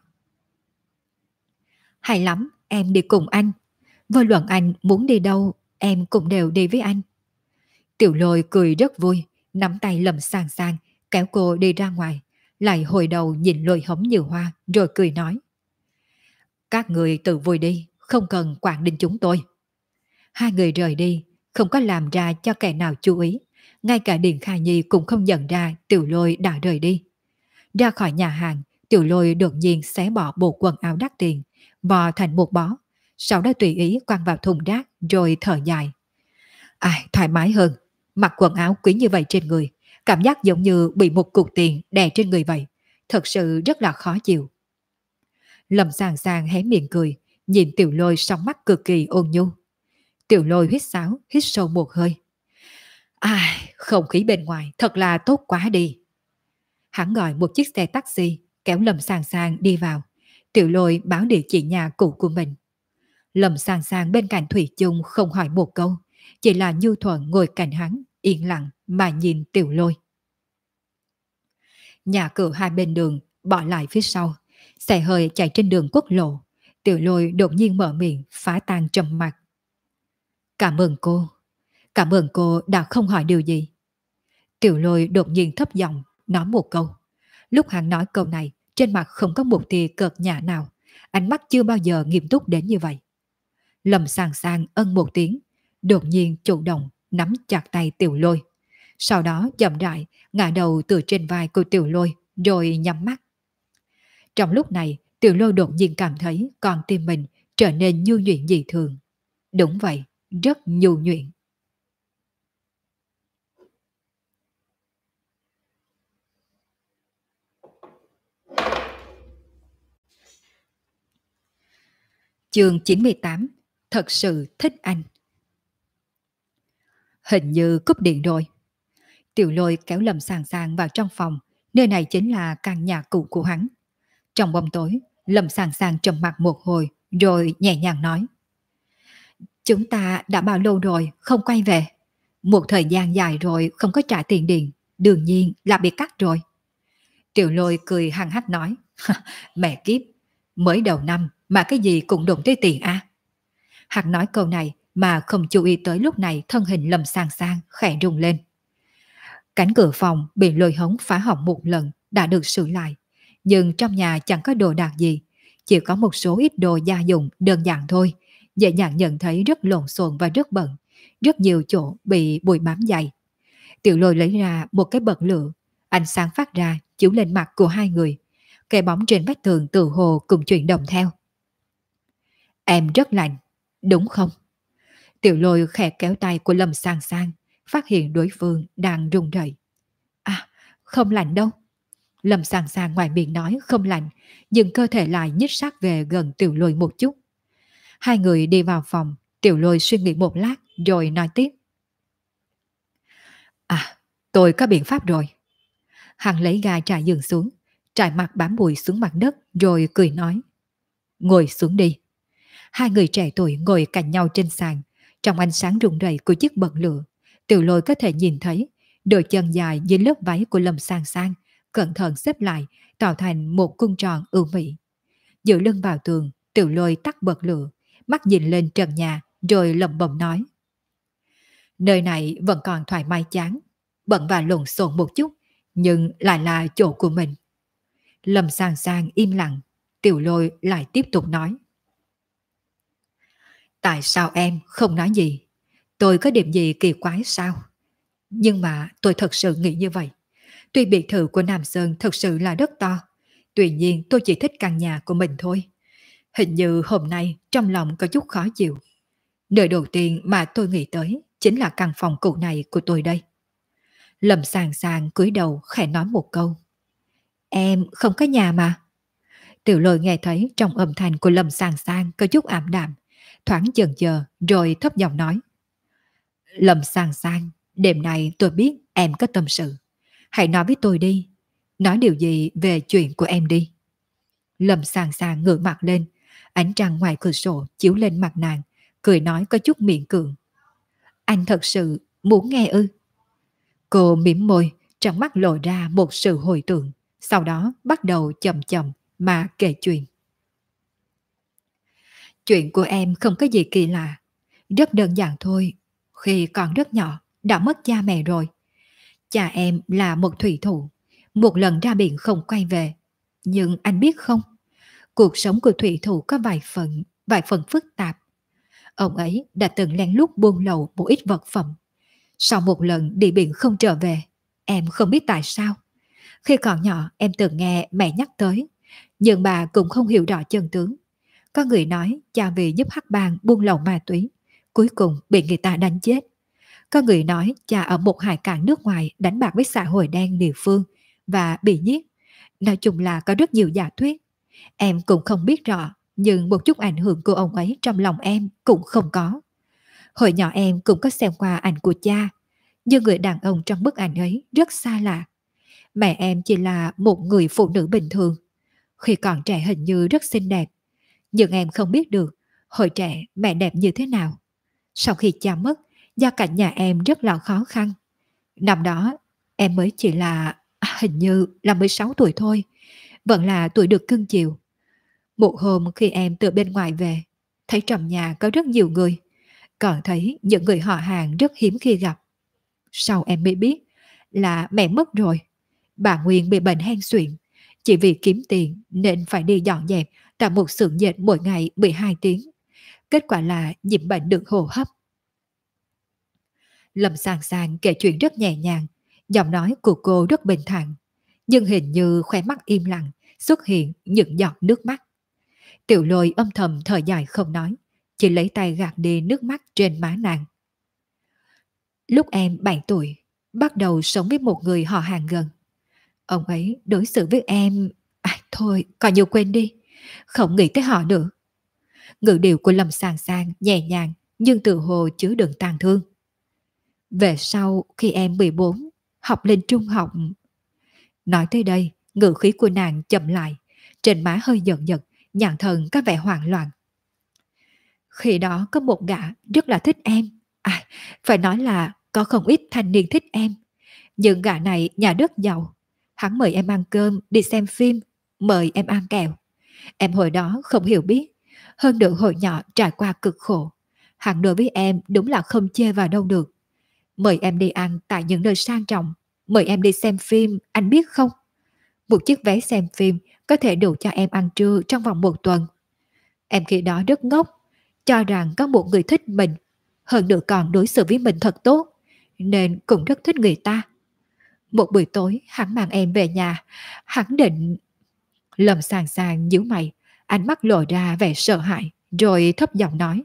Hay lắm, em đi cùng anh. Vô luận anh muốn đi đâu, em cũng đều đi với anh. Tiểu Lôi cười rất vui, nắm tay Lâm Sang Sang, kéo cô đi ra ngoài, lại hồi đầu nhìn Lôi Hống Như Hoa, rồi cười nói. Các người tự vui đi, không cần quản đến chúng tôi. Hai người rời đi, không có làm ra cho kẻ nào chú ý, ngay cả Điền Khai Nhi cũng không nhận ra Tiểu Lôi đã rời đi. Ra khỏi nhà hàng, Tiểu Lôi đột nhiên xé bỏ bộ quần áo đắt tiền, bò thành một bó, sau đó tùy ý quăng vào thùng rác rồi thở dài. Ai, thoải mái hơn, mặc quần áo quý như vậy trên người, cảm giác giống như bị một cục tiền đè trên người vậy, thật sự rất là khó chịu. Lâm Sàng Sàng hé miệng cười, nhìn Tiểu Lôi trong mắt cực kỳ ôn nhu. Tiểu Lôi huýt sáo, hít sâu một hơi. Ai, không khí bên ngoài thật là tốt quá đi. Hắn gọi một chiếc xe taxi, kéo Lâm Sàng Sàng đi vào. Tiểu Lôi báo địa chỉ nhà cũ của mình. Lâm Sàng Sàng bên cạnh Thủy chung không hỏi một câu, chỉ là nhu thuận ngồi cạnh hắn, yên lặng mà nhìn Tiểu Lôi. Nhà cửa hai bên đường bỏ lại phía sau, xe hơi chạy trên đường quốc lộ. Tiểu Lôi đột nhiên mở miệng phá tan trầm mặc. Cảm ơn cô. Cảm ơn cô đã không hỏi điều gì. Tiểu Lôi đột nhiên thấp giọng nói một câu. Lúc hắn nói câu này, trên mặt không có một tia cợt nhả nào, ánh mắt chưa bao giờ nghiêm túc đến như vậy. Lâm Sàng Sàng ân một tiếng, đột nhiên chủ động nắm chặt tay Tiểu Lôi. Sau đó chậm rãi ngả đầu từ trên vai của Tiểu Lôi rồi nhắm mắt. Trong lúc này, Tiểu Lôi đột nhiên cảm thấy con tim mình trở nên nhu nhuyễn dị thường. Đúng vậy, rất nhu nhuyễn. Chương 98. Thật sự thích anh. Hình như cúp điện rồi. Tiểu Lôi kéo Lâm Sàng Sàng vào trong phòng, nơi này chính là căn nhà cũ của hắn. Trong bóng tối, Lâm Sàng Sàng trầm mặt một hồi rồi nhẹ nhàng nói. Chúng ta đã bao lâu rồi không quay về? Một thời gian dài rồi không có trả tiền điện, đương nhiên là bị cắt rồi. Tiểu Lôi cười hăng hắc nói. Mẹ kiếp, mới đầu năm mà cái gì cũng đụng tới tiền à? Hắn nói câu này mà không chú ý tới lúc này thân hình Lâm Sàng Sàng khẽ rung lên. Cánh cửa phòng bị Lôi Hống phá hỏng một lần đã được sửa lại, nhưng trong nhà chẳng có đồ đạc gì, chỉ có một số ít đồ gia dụng đơn giản thôi, dễ dàng nhận thấy rất lộn xộn và rất bẩn, rất nhiều chỗ bị bụi bám dày. Tiểu Lôi lấy ra một cái bật lửa, ánh sáng phát ra chiếu lên mặt của hai người. Cây bóng trên vách tường tự hồ cùng chuyển động theo. Em rất lạnh, đúng không? Tiểu Lôi khẽ kéo tay của Lâm Sang Sang, phát hiện đối phương đang run rẩy. À, không lạnh đâu. Lâm Sang Sang ngoài miệng nói không lạnh, nhưng cơ thể lại nhích sát về gần Tiểu Lôi một chút. Hai người đi vào phòng, Tiểu Lôi suy nghĩ một lát rồi nói tiếp. À, tôi có biện pháp rồi. Hắn lấy ga trải giường xuống, trải mặt bám bụi xuống mặt đất rồi cười nói. Ngồi xuống đi. Hai người trẻ tuổi ngồi cạnh nhau trên sàn. Trong ánh sáng rụng rẩy của chiếc bật lửa, Tiểu Lôi có thể nhìn thấy đôi chân dài dưới lớp váy của Lâm Sang Sang cẩn thận xếp lại, tạo thành một cung tròn ưu mỹ. Dựa lưng vào tường, Tiểu Lôi tắt bật lửa, mắt nhìn lên trần nhà rồi lẩm bẩm nói. Nơi này vẫn còn thoải mái chán, bận và lộn xộn một chút, nhưng lại là chỗ của mình. Lâm Sang Sang im lặng, Tiểu Lôi lại tiếp tục nói. Tại sao em không nói gì? Tôi có điểm gì kỳ quái sao? Nhưng mà tôi thật sự nghĩ như vậy. Tuy biệt thự của Nam Sơn thật sự là rất to, tuy nhiên tôi chỉ thích căn nhà của mình thôi. Hình như hôm nay trong lòng có chút khó chịu. Nơi đầu tiên mà tôi nghĩ tới chính là căn phòng cũ này của tôi đây. Lâm Sàng Sàng cúi đầu khẽ nói một câu. Em không có nhà mà. Tiểu Lôi nghe thấy trong âm thanh của Lâm Sàng Sàng có chút ảm đạm, thoáng chần chờ rồi thấp giọng nói. Lâm Sàng Sàng, đêm nay tôi biết em có tâm sự. Hãy nói với tôi đi. Nói điều gì về chuyện của em đi. Lâm Sàng Sàng ngửa mặt lên, ánh trăng ngoài cửa sổ chiếu lên mặt nàng, cười nói có chút miệng cưỡng. Anh thật sự muốn nghe ư? Cô mỉm môi, trong mắt lộ ra một sự hồi tưởng, sau đó bắt đầu chậm chậm mà kể chuyện. Chuyện của em không có gì kỳ lạ, rất đơn giản thôi. Khi còn rất nhỏ, đã mất cha mẹ rồi. Cha em là một thủy thủ, một lần ra biển không quay về. Nhưng anh biết không, cuộc sống của thủy thủ có vài phần phức tạp. Ông ấy đã từng lén lút buôn lậu một ít vật phẩm. Sau một lần đi biển không trở về, em không biết tại sao. Khi còn nhỏ em từng nghe mẹ nhắc tới, nhưng bà cũng không hiểu rõ chân tướng. Có người nói cha vì giúp hắc bang buôn lậu ma túy, cuối cùng bị người ta đánh chết. Có người nói cha ở một hải cảng nước ngoài đánh bạc với xã hội đen địa phương và bị giết. Nói chung là có rất nhiều giả thuyết. Em cũng không biết rõ, nhưng một chút ảnh hưởng của ông ấy trong lòng em cũng không có. Hồi nhỏ em cũng có xem qua ảnh của cha, nhưng người đàn ông trong bức ảnh ấy rất xa lạ. Mẹ em chỉ là một người phụ nữ bình thường. Khi còn trẻ hình như rất xinh đẹp, nhưng em không biết được hồi trẻ mẹ đẹp như thế nào. Sau khi cha mất, gia cảnh nhà em rất là khó khăn. Năm đó em mới chỉ là hình như là 16 tuổi thôi, vẫn là tuổi được cưng chiều. Một hôm khi em từ bên ngoài về, thấy trong nhà có rất nhiều người, còn thấy những người họ hàng rất hiếm khi gặp. Sau em mới biết là mẹ mất rồi. Bà Nguyên bị bệnh hen suyễn, chỉ vì kiếm tiền nên phải đi dọn dẹp tại một xưởng dệt mỗi ngày 12 tiếng. Kết quả là nhiễm bệnh đường hô hấp. Lâm Sàng Sàng kể chuyện rất nhẹ nhàng, giọng nói của cô rất bình thản, nhưng hình như khóe mắt im lặng xuất hiện những giọt nước mắt. Tiểu Lôi âm thầm thở dài không nói, chỉ lấy tay gạt đi nước mắt trên má nàng. Lúc em 7 tuổi, bắt đầu sống với một người họ hàng gần. Ông ấy đối xử với em... thôi, coi như quên đi, không nghĩ tới họ nữa. Ngữ điệu của Lâm Sàng Sàng nhẹ nhàng nhưng tự hồ chứa đựng tàn thương. Về sau khi em 14, học lên trung học. Nói tới đây, ngữ khí của nàng chậm lại, trên má hơi giận giật, nhãn thần có vẻ hoảng loạn. Khi đó có một gã rất là thích em. Phải nói là có không ít thanh niên thích em. Nhưng gã này nhà rất giàu. Hắn mời em ăn cơm, đi xem phim, mời em ăn kẹo. Em hồi đó không hiểu biết. Hơn nữa hồi nhỏ trải qua cực khổ. Hắn đối với em đúng là không chê vào đâu được. Mời em đi ăn tại những nơi sang trọng, mời em đi xem phim, anh biết không? Một chiếc vé xem phim có thể đủ cho em ăn trưa trong vòng một tuần. Em khi đó rất ngốc, cho rằng có một người thích mình, hơn nữa còn đối xử với mình thật tốt, nên cũng rất thích người ta. Một buổi tối hắn mang em về nhà, hắn định... Lâm Sàng Sàng nhíu mày, ánh mắt lộ ra vẻ sợ hãi, rồi thấp giọng nói.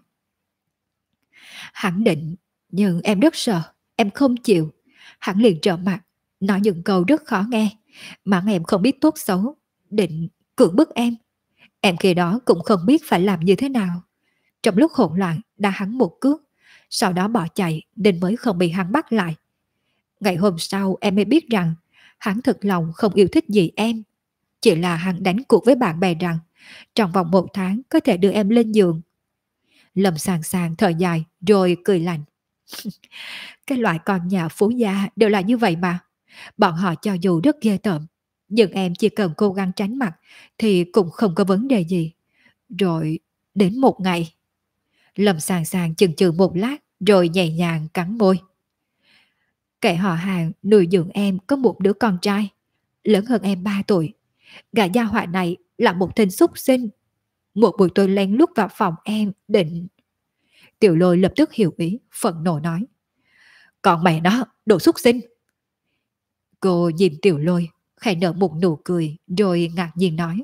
Hắn định, nhưng em rất sợ, em không chịu. Hắn liền trợn mặt, nói những câu rất khó nghe, mắng em không biết tốt xấu, định cưỡng bức em. Em khi đó cũng không biết phải làm như thế nào. Trong lúc hỗn loạn đá hắn một cước, sau đó bỏ chạy nên mới không bị hắn bắt lại. Ngày hôm sau em mới biết rằng hắn thực lòng không yêu thích gì em. Chỉ là hắn đánh cuộc với bạn bè rằng trong vòng 1 tháng có thể đưa em lên giường. Lâm Sàng Sàng thở dài rồi cười lạnh. Cái loại con nhà phú gia đều là như vậy mà. Bọn họ cho dù rất ghê tởm, nhưng em chỉ cần cố gắng tránh mặt thì cũng không có vấn đề gì. Rồi đến một ngày, Lâm Sàng Sàng chừng chừ một lát rồi nhẹ nhàng cắn môi. Kẻ họ hàng nuôi dưỡng em có một đứa con trai, lớn hơn em 3 tuổi. Gã gia họa này là một tên súc sinh. Một buổi tôi lén lút vào phòng em định... Tiểu Lôi lập tức hiểu ý, phẫn nộ nói. Còn mẹ nó, đồ súc sinh. Cô nhìn Tiểu Lôi, khẽ nở một nụ cười rồi ngạc nhiên nói.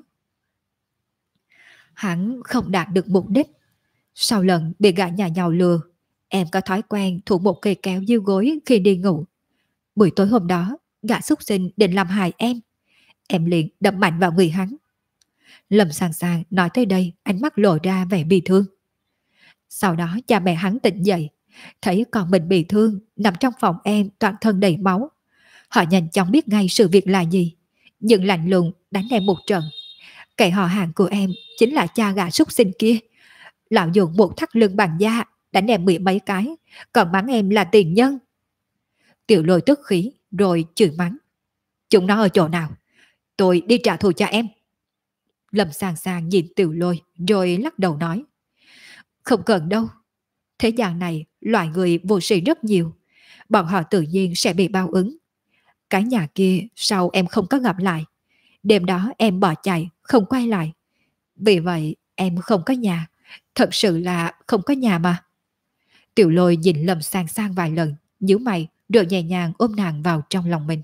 Hắn không đạt được mục đích. Sau lần bị gã nhà giàu lừa, em có thói quen thủ một cây kéo dưới gối khi đi ngủ. Buổi tối hôm đó, gã súc sinh định làm hại em. Em liền đập mạnh vào người hắn. Lâm Sàng Sàng nói tới đây, ánh mắt lộ ra vẻ bi thương. Sau đó cha mẹ hắn tỉnh dậy, thấy con mình bị thương, nằm trong phòng em toàn thân đầy máu. Họ nhanh chóng biết ngay sự việc là gì, nhưng lạnh lùng đánh em một trận. Kẻ họ hàng của em chính là cha gã súc sinh kia. Lão dùng một thắt lưng bằng da đánh em 10 mấy cái, còn mắng em là tiền nhân. Tiểu Lôi tức khí rồi chửi mắng. Chúng nó ở chỗ nào? Tôi đi trả thù cho em. Lâm Sàng Sàng nhìn Tiểu Lôi rồi lắc đầu nói. Không cần đâu. Thế gian này loại người vô sĩ rất nhiều. Bọn họ tự nhiên sẽ bị báo ứng. Cái nhà kia sau em không có gặp lại. Đêm đó em bỏ chạy, không quay lại. Vì vậy em không có nhà. Thật sự là không có nhà mà. Tiểu Lôi nhìn Lâm Sàng Sàng vài lần, nhíu mày rồi nhẹ nhàng ôm nàng vào trong lòng mình.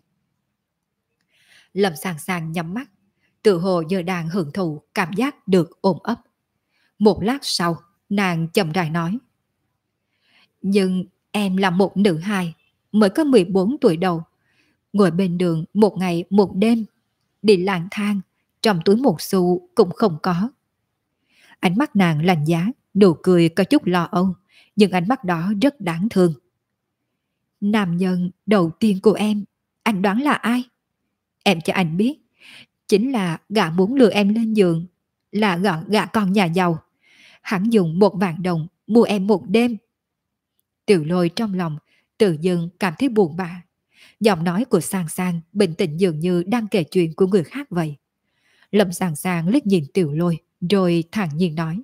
Lâm Sàng Sàng nhắm mắt, tự hồ như đang hưởng thụ cảm giác được ôm ấp. Một lát sau, nàng chậm rãi nói. Nhưng em là một nữ hài, mới có 14 tuổi đầu. Ngồi bên đường một ngày một đêm, đi lang thang, trong túi một xu cũng không có. Ánh mắt nàng lạnh giá, nụ cười có chút lo âu, nhưng ánh mắt đó rất đáng thương. Nam nhân đầu tiên của em, anh đoán là ai? Em cho anh biết, chính là gã muốn lừa em lên giường, là gã con nhà giàu. Hắn dùng 1.000.000 đồng mua em một đêm. Tiểu Lôi trong lòng tự dưng cảm thấy buồn bã. Giọng nói của Sàng Sàng bình tĩnh dường như đang kể chuyện của người khác vậy. Lâm Sàng Sàng liếc nhìn Tiểu Lôi rồi thản nhiên nói.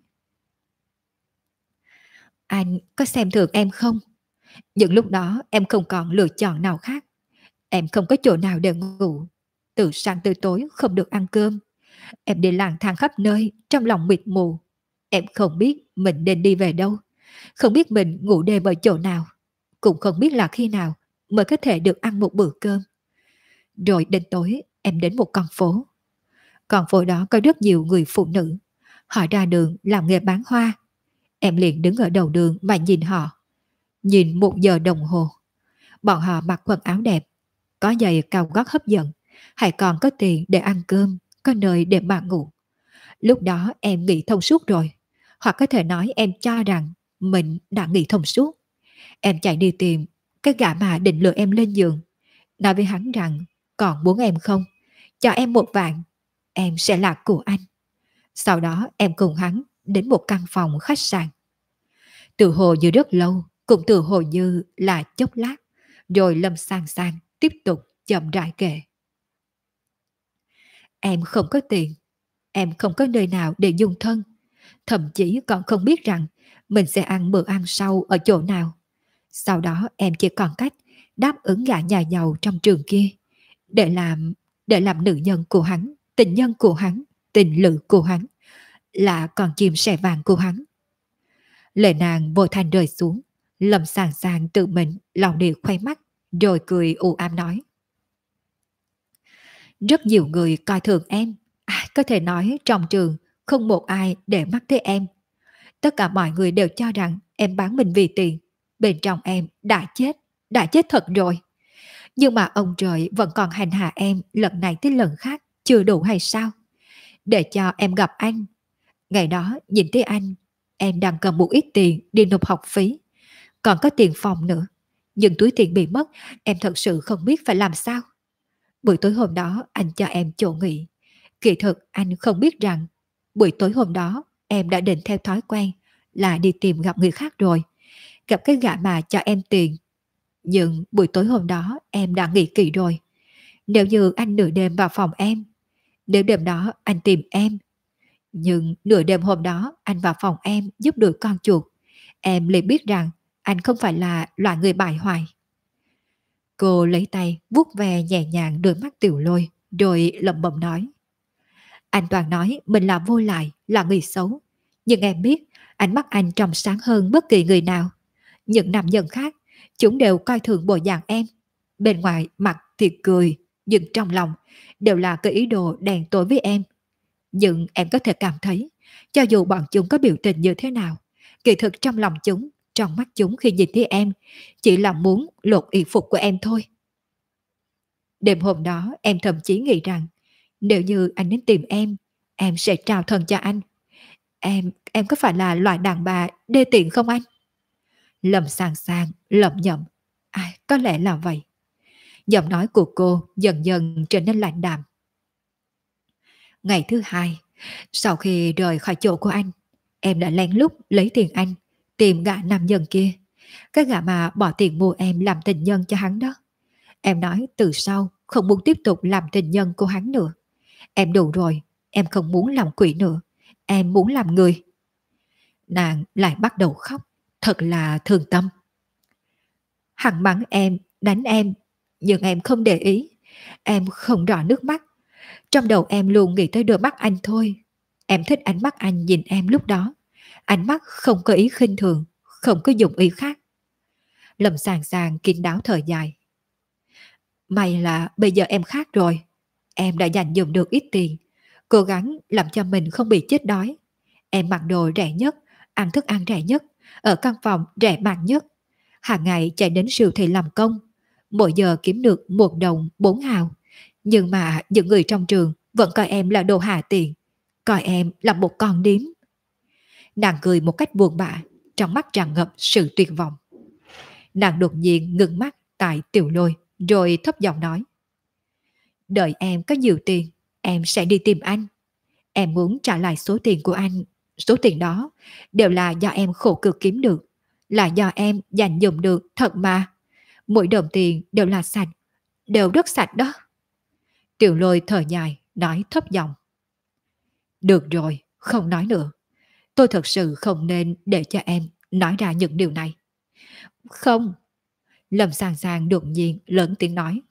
Anh có xem thường em không? Những lúc đó em không còn lựa chọn nào khác. Em không có chỗ nào để ngủ. Từ sáng tới tối không được ăn cơm. Em đi lang thang khắp nơi trong lòng mịt mù. Em không biết mình nên đi về đâu. Không biết mình ngủ đêm ở chỗ nào. Cũng không biết là khi nào mới có thể được ăn một bữa cơm. Rồi đến tối em đến một con phố. Con phố đó có rất nhiều người phụ nữ. Họ ra đường làm nghề bán hoa. Em liền đứng ở đầu đường mà nhìn họ. Nhìn 1 giờ đồng hồ. Bọn họ mặc quần áo đẹp, có giày cao gót hấp dẫn, hay còn có tiền để ăn cơm, có nơi để mà ngủ. Lúc đó em nghĩ thông suốt rồi. Hoặc có thể nói em cho rằng mình đã nghĩ thông suốt. Em chạy đi tìm cái gã mà định lừa em lên giường. Nói với hắn rằng còn muốn em không? Cho em 1 vạn, em sẽ là của anh. Sau đó em cùng hắn đến một căn phòng khách sạn. Từ hồ như rất lâu, cũng từ hồ như là chốc lát. Rồi Lâm Sàng Sàng tiếp tục chậm rãi kể. Em không có tiền. Em không có nơi nào để dung thân. Thậm chí còn không biết rằng mình sẽ ăn bữa ăn sau ở chỗ nào. Sau đó em chỉ còn cách đáp ứng gã nhà giàu trong trường kia. Để làm nữ nhân của hắn, tình nhân của hắn, tình lự của hắn, là con chim sẻ vàng của hắn. Lời nàng vô thành rơi xuống. Lâm Sàng Sàng tự mình lau đi khoe mắt, rồi cười u ám nói. Rất nhiều người coi thường em. Có thể nói trong trường không một ai để mắt tới em. Tất cả mọi người đều cho rằng em bán mình vì tiền. Bên trong em đã chết thật rồi. Nhưng mà ông trời vẫn còn hành hạ em lần này tới lần khác, chưa đủ hay sao? Để cho em gặp anh. Ngày đó nhìn thấy anh, em đang cầm một ít tiền đi nộp học phí. Còn có tiền phòng nữa. Nhưng túi tiền bị mất, em thật sự không biết phải làm sao. Buổi tối hôm đó anh cho em chỗ nghỉ. Kỳ thực anh không biết rằng buổi tối hôm đó em đã định theo thói quen là đi tìm gặp người khác rồi. Gặp cái gã mà cho em tiền. Nhưng buổi tối hôm đó em đã nghĩ kỹ rồi. Nếu như anh nửa đêm vào phòng em, nếu đêm đó anh tìm em, nhưng nửa đêm hôm đó anh vào phòng em giúp đuổi con chuột, em liền biết rằng anh không phải là loại người bại hoại. Cô lấy tay vuốt ve nhẹ nhàng đôi mắt Tiểu Lôi, rồi lẩm bẩm nói. Anh toàn nói mình là vô lại, là người xấu. Nhưng em biết, ánh mắt anh trong sáng hơn bất kỳ người nào. Những nam nhân khác, chúng đều coi thường bộ dạng em. Bên ngoài mặt thì cười, nhưng trong lòng đều là cái ý đồ đen tối với em. Nhưng em có thể cảm thấy, cho dù bọn chúng có biểu tình như thế nào, kỳ thực trong lòng chúng, trong mắt chúng khi nhìn thấy em, chỉ là muốn lột y phục của em thôi. Đêm hôm đó em thậm chí nghĩ rằng, nếu như anh đến tìm em sẽ trao thân cho anh. Em có phải là loại đàn bà đê tiện không anh? Lầm sàng sàng, lầm nhầm. Ai, có lẽ là vậy. Giọng nói của cô dần dần trở nên lạnh đạm. Ngày thứ hai, sau khi rời khỏi chỗ của anh, em đã lén lút lấy tiền anh, tìm gã nam nhân kia. Cái gã mà bỏ tiền mua em làm tình nhân cho hắn đó. Em nói từ sau không muốn tiếp tục làm tình nhân của hắn nữa. Em đủ rồi, em không muốn làm quỷ nữa. Em muốn làm người. Nàng lại bắt đầu khóc, thật là thương tâm. Hắn mắng em, đánh em, nhưng em không để ý. Em không rõ nước mắt. Trong đầu em luôn nghĩ tới đôi mắt anh thôi. Em thích ánh mắt anh nhìn em lúc đó. Ánh mắt không có ý khinh thường, không có dụng ý khác. Lâm sàng sàng kín đáo thở dài. May là bây giờ em khác rồi. Em đã dành dụm được ít tiền, cố gắng làm cho mình không bị chết đói. Em mặc đồ rẻ nhất, ăn thức ăn rẻ nhất, ở căn phòng rẻ mạt nhất. Hàng ngày chạy đến siêu thị làm công, mỗi giờ kiếm được 1 đồng 4 hào. Nhưng mà những người trong trường vẫn coi em là đồ hà tiện, coi em là một con điếm. Nàng cười một cách buồn bã, trong mắt tràn ngập sự tuyệt vọng. Nàng đột nhiên ngừng mắt tại Tiểu Lôi, rồi thấp giọng nói. Đợi em có nhiều tiền, em sẽ đi tìm anh. Em muốn trả lại số tiền của anh. Số tiền đó đều là do em khổ cực kiếm được, là do em dành dụm được thật mà. Mỗi đồng tiền đều là sạch, đều rất sạch đó. Tiểu Lôi thở dài, nói thấp giọng. Được rồi, không nói nữa. Tôi thật sự không nên để cho em nói ra những điều này. Không. Lâm Sàng Sàng đột nhiên lớn tiếng nói.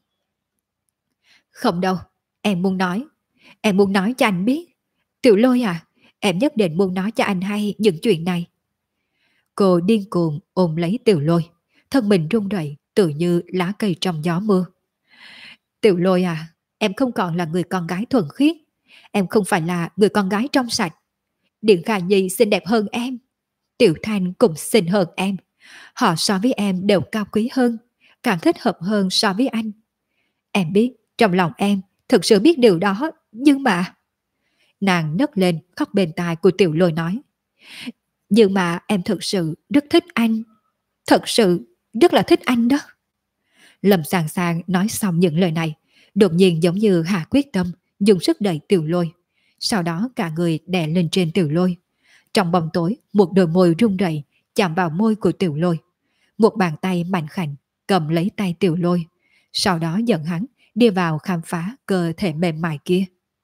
Không đâu, em muốn nói. Em muốn nói cho anh biết. Tiểu Lôi à, em nhất định muốn nói cho anh hay những chuyện này. Cô điên cuồng ôm lấy Tiểu Lôi, thân mình rung rẩy tự như lá cây trong gió mưa. Tiểu Lôi à, em không còn là người con gái thuần khiết. Em không phải là người con gái trong sạch. Điện Khả Nhi xinh đẹp hơn em. Tiểu Thanh cũng xinh hơn em. Họ so với em đều cao quý hơn, càng thích hợp hơn so với anh. Em biết, trong lòng em thực sự biết điều đó, nhưng mà... Nàng nấc lên khóc bên tai của Tiểu Lôi nói. Nhưng mà em thực sự rất thích anh. Thật sự rất là thích anh đó. Lâm Sàng Sàng nói xong những lời này, đột nhiên giống như hạ quyết tâm, dùng sức đẩy Tiểu Lôi. Sau đó cả người đè lên trên Tiểu Lôi. Trong bóng tối, một đôi môi rung rẩy chạm vào môi của Tiểu Lôi. Một bàn tay mạnh khảnh cầm lấy tay Tiểu Lôi. Sau đó dẫn hắn đi vào khám phá cơ thể mềm mại kia.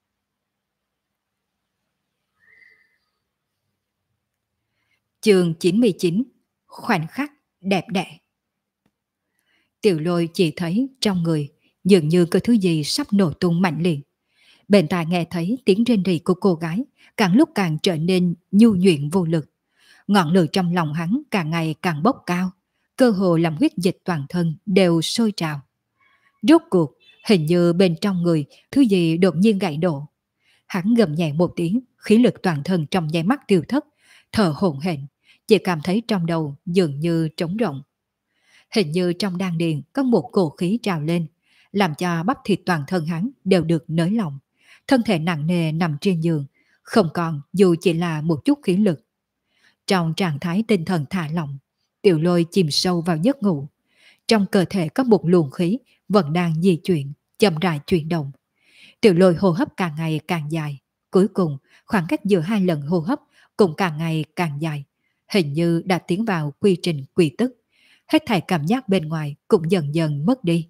Chương 99. Khoảnh khắc đẹp đẽ. Tiểu Lôi chỉ thấy trong người dường như có thứ gì sắp nổ tung mạnh liệt. Bên tai nghe thấy tiếng rên rỉ của cô gái càng lúc càng trở nên nhu nhuyễn vô lực. Ngọn lửa trong lòng hắn càng ngày càng bốc cao, cơ hồ làm huyết dịch toàn thân đều sôi trào. Rốt cuộc, hình như bên trong người thứ gì đột nhiên gãy đổ. Hắn gầm nhẹ một tiếng, khí lực toàn thân trong nháy mắt tiêu thất, thở hổn hển, chỉ cảm thấy trong đầu dường như trống rỗng. Hình như trong đan điền có một cổ khí trào lên, làm cho bắp thịt toàn thân hắn đều được nới lỏng. Thân thể nặng nề nằm trên giường, không còn dù chỉ là một chút khí lực. Trong trạng thái tinh thần thả lỏng, Tiểu Lôi chìm sâu vào giấc ngủ. Trong cơ thể có một luồng khí vẫn đang di chuyển, chậm rãi chuyển động. Tiểu Lôi hô hấp càng ngày càng dài. Cuối cùng, khoảng cách giữa hai lần hô hấp cũng càng ngày càng dài. Hình như đã tiến vào quy trình quy tức. Hết thảy cảm giác bên ngoài cũng dần dần mất đi.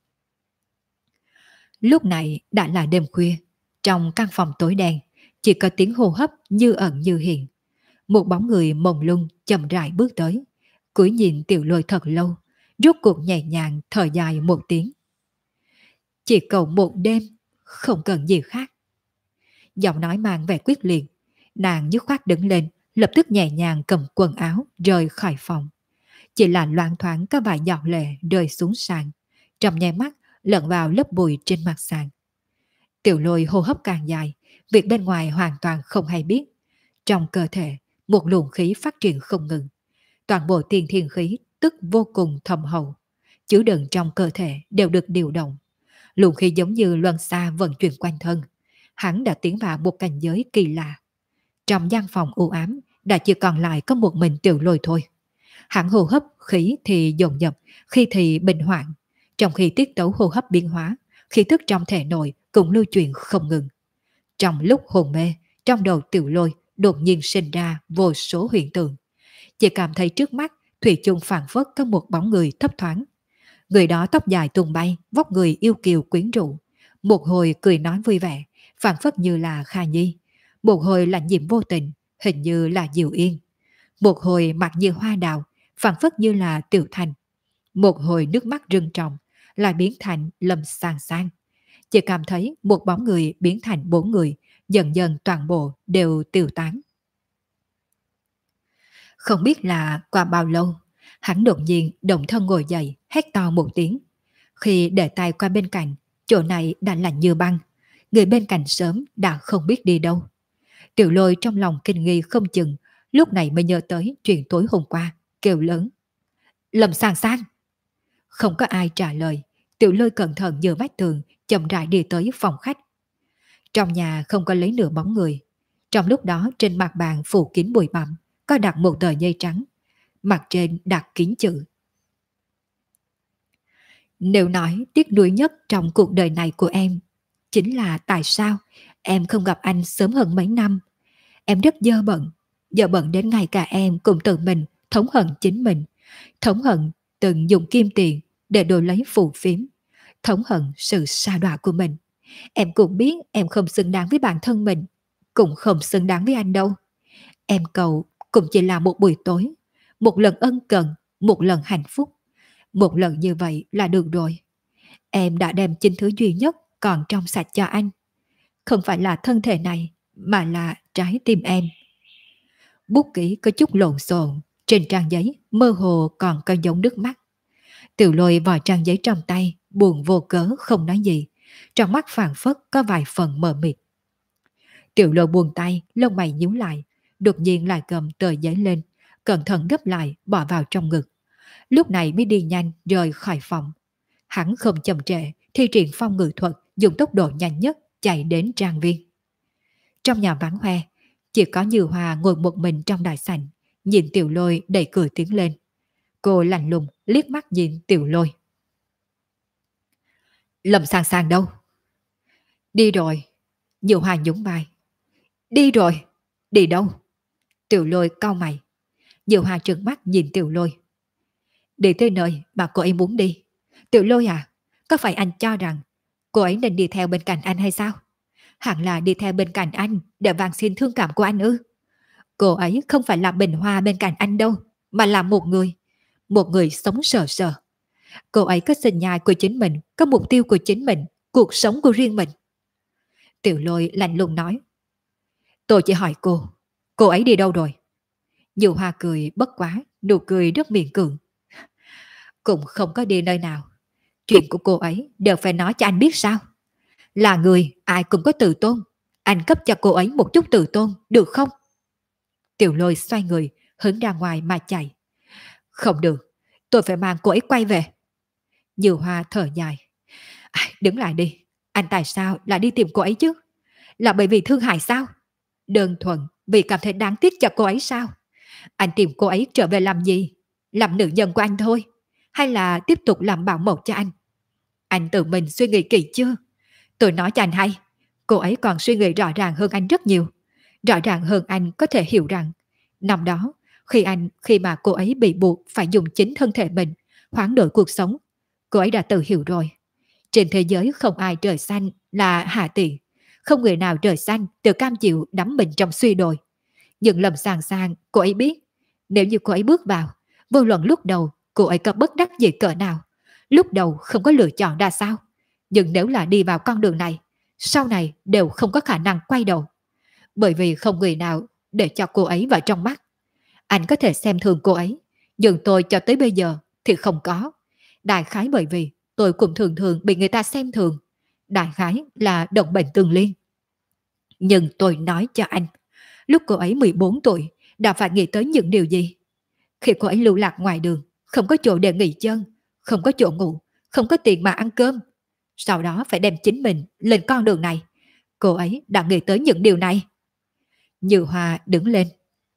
Lúc này đã là đêm khuya. Trong căn phòng tối đen, chỉ có tiếng hô hấp như ẩn như hiện. Một bóng người mông lung chậm rãi bước tới. Cúi nhìn Tiểu Lôi thật lâu, rốt cuộc nhẹ nhàng thở dài một tiếng. Chỉ cầu một đêm, không cần gì khác. Giọng nói mang vẻ quyết liệt, nàng dứt khoát đứng lên, lập tức nhẹ nhàng cầm quần áo rời khỏi phòng. Chỉ là loáng thoáng có vài giọt lệ rơi xuống sàn, trong nháy mắt lẫn vào lớp bụi trên mặt sàn. Tiểu Lôi hô hấp càng dài, việc bên ngoài hoàn toàn không hay biết. Trong cơ thể, một luồng khí phát triển không ngừng. Toàn bộ tiên thiên khí tức vô cùng thâm hậu, chứa đựng trong cơ thể đều được điều động. Luồng khí giống như luân xa vận chuyển quanh thân. Hắn đã tiến vào một cảnh giới kỳ lạ. Trong gian phòng u ám đã chỉ còn lại có một mình Tiểu Lôi thôi. Hắn hô hấp khí thì dồn dập, khi thì bình hoạn. Trong khi tiết tấu hô hấp biến hóa, khí tức trong thể nội cũng lưu chuyển không ngừng. Trong lúc hồn mê, trong đầu Tiểu Lôi đột nhiên sinh ra vô số hiện tượng. Chỉ cảm thấy trước mắt thủy chung phảng phất có một bóng người thấp thoáng. Người đó tóc dài tung bay, vóc người yêu kiều quyến rũ. Một hồi cười nói vui vẻ, phảng phất như là Kha Nhi. Một hồi lạnh nhiệm vô tình, hình như là Diệu Yên. Một hồi mặt như hoa đào, phảng phất như là Tiểu Thành. Một hồi nước mắt rưng tròng, lại biến thành Lâm Sang Sang. Chỉ cảm thấy một bóng người biến thành bốn người, dần dần toàn bộ đều tiêu tán. Không biết là qua bao lâu, hắn đột nhiên động thân ngồi dậy, hét to một tiếng. Khi để tay qua bên cạnh, chỗ này đã lạnh như băng. Người bên cạnh sớm đã không biết đi đâu. Tiểu Lôi trong lòng kinh nghi không chừng, lúc này mới nhớ tới chuyện tối hôm qua, kêu lớn. Lâm Sang Sang! Không có ai trả lời, Tiểu Lôi cẩn thận dựa vách tường, chậm rãi đi tới phòng khách. Trong nhà không có lấy nửa bóng người. Trong lúc đó trên mặt bàn phủ kín bụi bặm, có đặt một tờ giấy trắng. Mặt trên đặt kín chữ. Nếu nói tiếc nuối nhất trong cuộc đời này của em, chính là tại sao em không gặp anh sớm hơn mấy năm. Em rất dơ bẩn đến ngay cả em cũng tự mình thống hận chính mình. Thống hận từng dùng kim tiền để đổi lấy phù phiếm. Thống hận sự sa đọa của mình. Em cũng biết em không xứng đáng với bản thân mình, cũng không xứng đáng với anh đâu. Em cầu cũng chỉ là một buổi tối, một lần ân cần, một lần hạnh phúc. Một lần như vậy là được rồi. Em đã đem chính thứ duy nhất còn trong sạch cho anh. Không phải là thân thể này, mà là trái tim em. Bút ký có chút lộn xộn, trên trang giấy mơ hồ còn có dấu nước mắt. Tiểu Lôi vò trang giấy trong tay, buồn vô cớ không nói gì. Trong mắt phảng phất có vài phần mờ mịt. Tiểu Lôi buông tay, lông mày nhíu lại, đột nhiên lại cầm tờ giấy lên, cẩn thận gấp lại bỏ vào trong ngực. Lúc này mới đi nhanh rời khỏi phòng. Hắn không chậm trễ, thi triển phong ngự thuật, dùng tốc độ nhanh nhất chạy đến trang viên. Trong nhà vắng hoe, chỉ có Như Hoa ngồi một mình trong đại sảnh, nhìn Tiểu Lôi đẩy cửa tiến lên. Cô lạnh lùng liếc mắt nhìn Tiểu Lôi. Lâm Sang Sang đâu? Đi rồi. Như Hoa nhún vai. Đi rồi. Đi đâu? Tiểu Lôi cau mày. Như Hoa trừng mắt nhìn Tiểu Lôi. Đi tới nơi mà cô ấy muốn đi. Tiểu Lôi à, có phải anh cho rằng cô ấy nên đi theo bên cạnh anh hay sao? Hẳn là đi theo bên cạnh anh để van xin thương cảm của anh ư? Cô ấy không phải là bình hoa bên cạnh anh đâu, mà là một người sống sờ sờ. Cô ấy có sinh nhai của chính mình, có mục tiêu của chính mình, cuộc sống của riêng mình. Tiểu Lôi lạnh lùng nói. Tôi chỉ hỏi cô ấy đi đâu rồi? Như Hoa cười bất quá, nụ cười rất miệng cường. Cũng không có đi nơi nào. Chuyện của cô ấy đều phải nói cho anh biết sao? Là người ai cũng có tự tôn, Anh cấp cho cô ấy một chút tự tôn, được không? Tiểu Lôi xoay người, hướng ra ngoài mà chạy. Không được, tôi phải mang cô ấy quay về. Như Hoa thở dài. Đứng lại đi, anh tại sao lại đi tìm cô ấy chứ? Là bởi vì thương hại sao? Đơn thuần vì cảm thấy đáng tiếc cho cô ấy sao? Anh tìm cô ấy trở về làm gì? Làm nữ nhân của anh thôi? Hay là tiếp tục làm bảo mẫu cho anh? Anh tự mình suy nghĩ kỹ chưa? Tôi nói cho anh hay, cô ấy còn suy nghĩ rõ ràng hơn anh rất nhiều. Rõ ràng hơn anh có thể hiểu rằng, năm đó, khi mà cô ấy bị buộc phải dùng chính thân thể mình, hoán đổi cuộc sống, cô ấy đã tự hiểu rồi. Trên thế giới không ai trời xanh là hạ tiện, không người nào trời xanh tự cam chịu đắm mình trong suy đồi. Nhưng lầm sàng sang, cô ấy biết, nếu như cô ấy bước vào, vô luận lúc đầu cô ấy có bất đắc gì cỡ nào, lúc đầu không có lựa chọn ra sao, nhưng nếu là đi vào con đường này, sau này đều không có khả năng quay đầu. Bởi vì không người nào để cho cô ấy vào trong mắt. Anh có thể xem thường cô ấy, nhưng tôi cho tới bây giờ thì không có. Đại khái bởi vì tôi cũng thường thường bị người ta xem thường. Đại khái là đồng bệnh tương liên. Nhưng tôi nói cho anh, lúc cô ấy 14 tuổi đã phải nghĩ tới những điều gì? Khi cô ấy lưu lạc ngoài đường, không có chỗ để nghỉ chân, không có chỗ ngủ, không có tiền mà ăn cơm. Sau đó phải đem chính mình lên con đường này. Cô ấy đã nghĩ tới những điều này. Như Hoa đứng lên.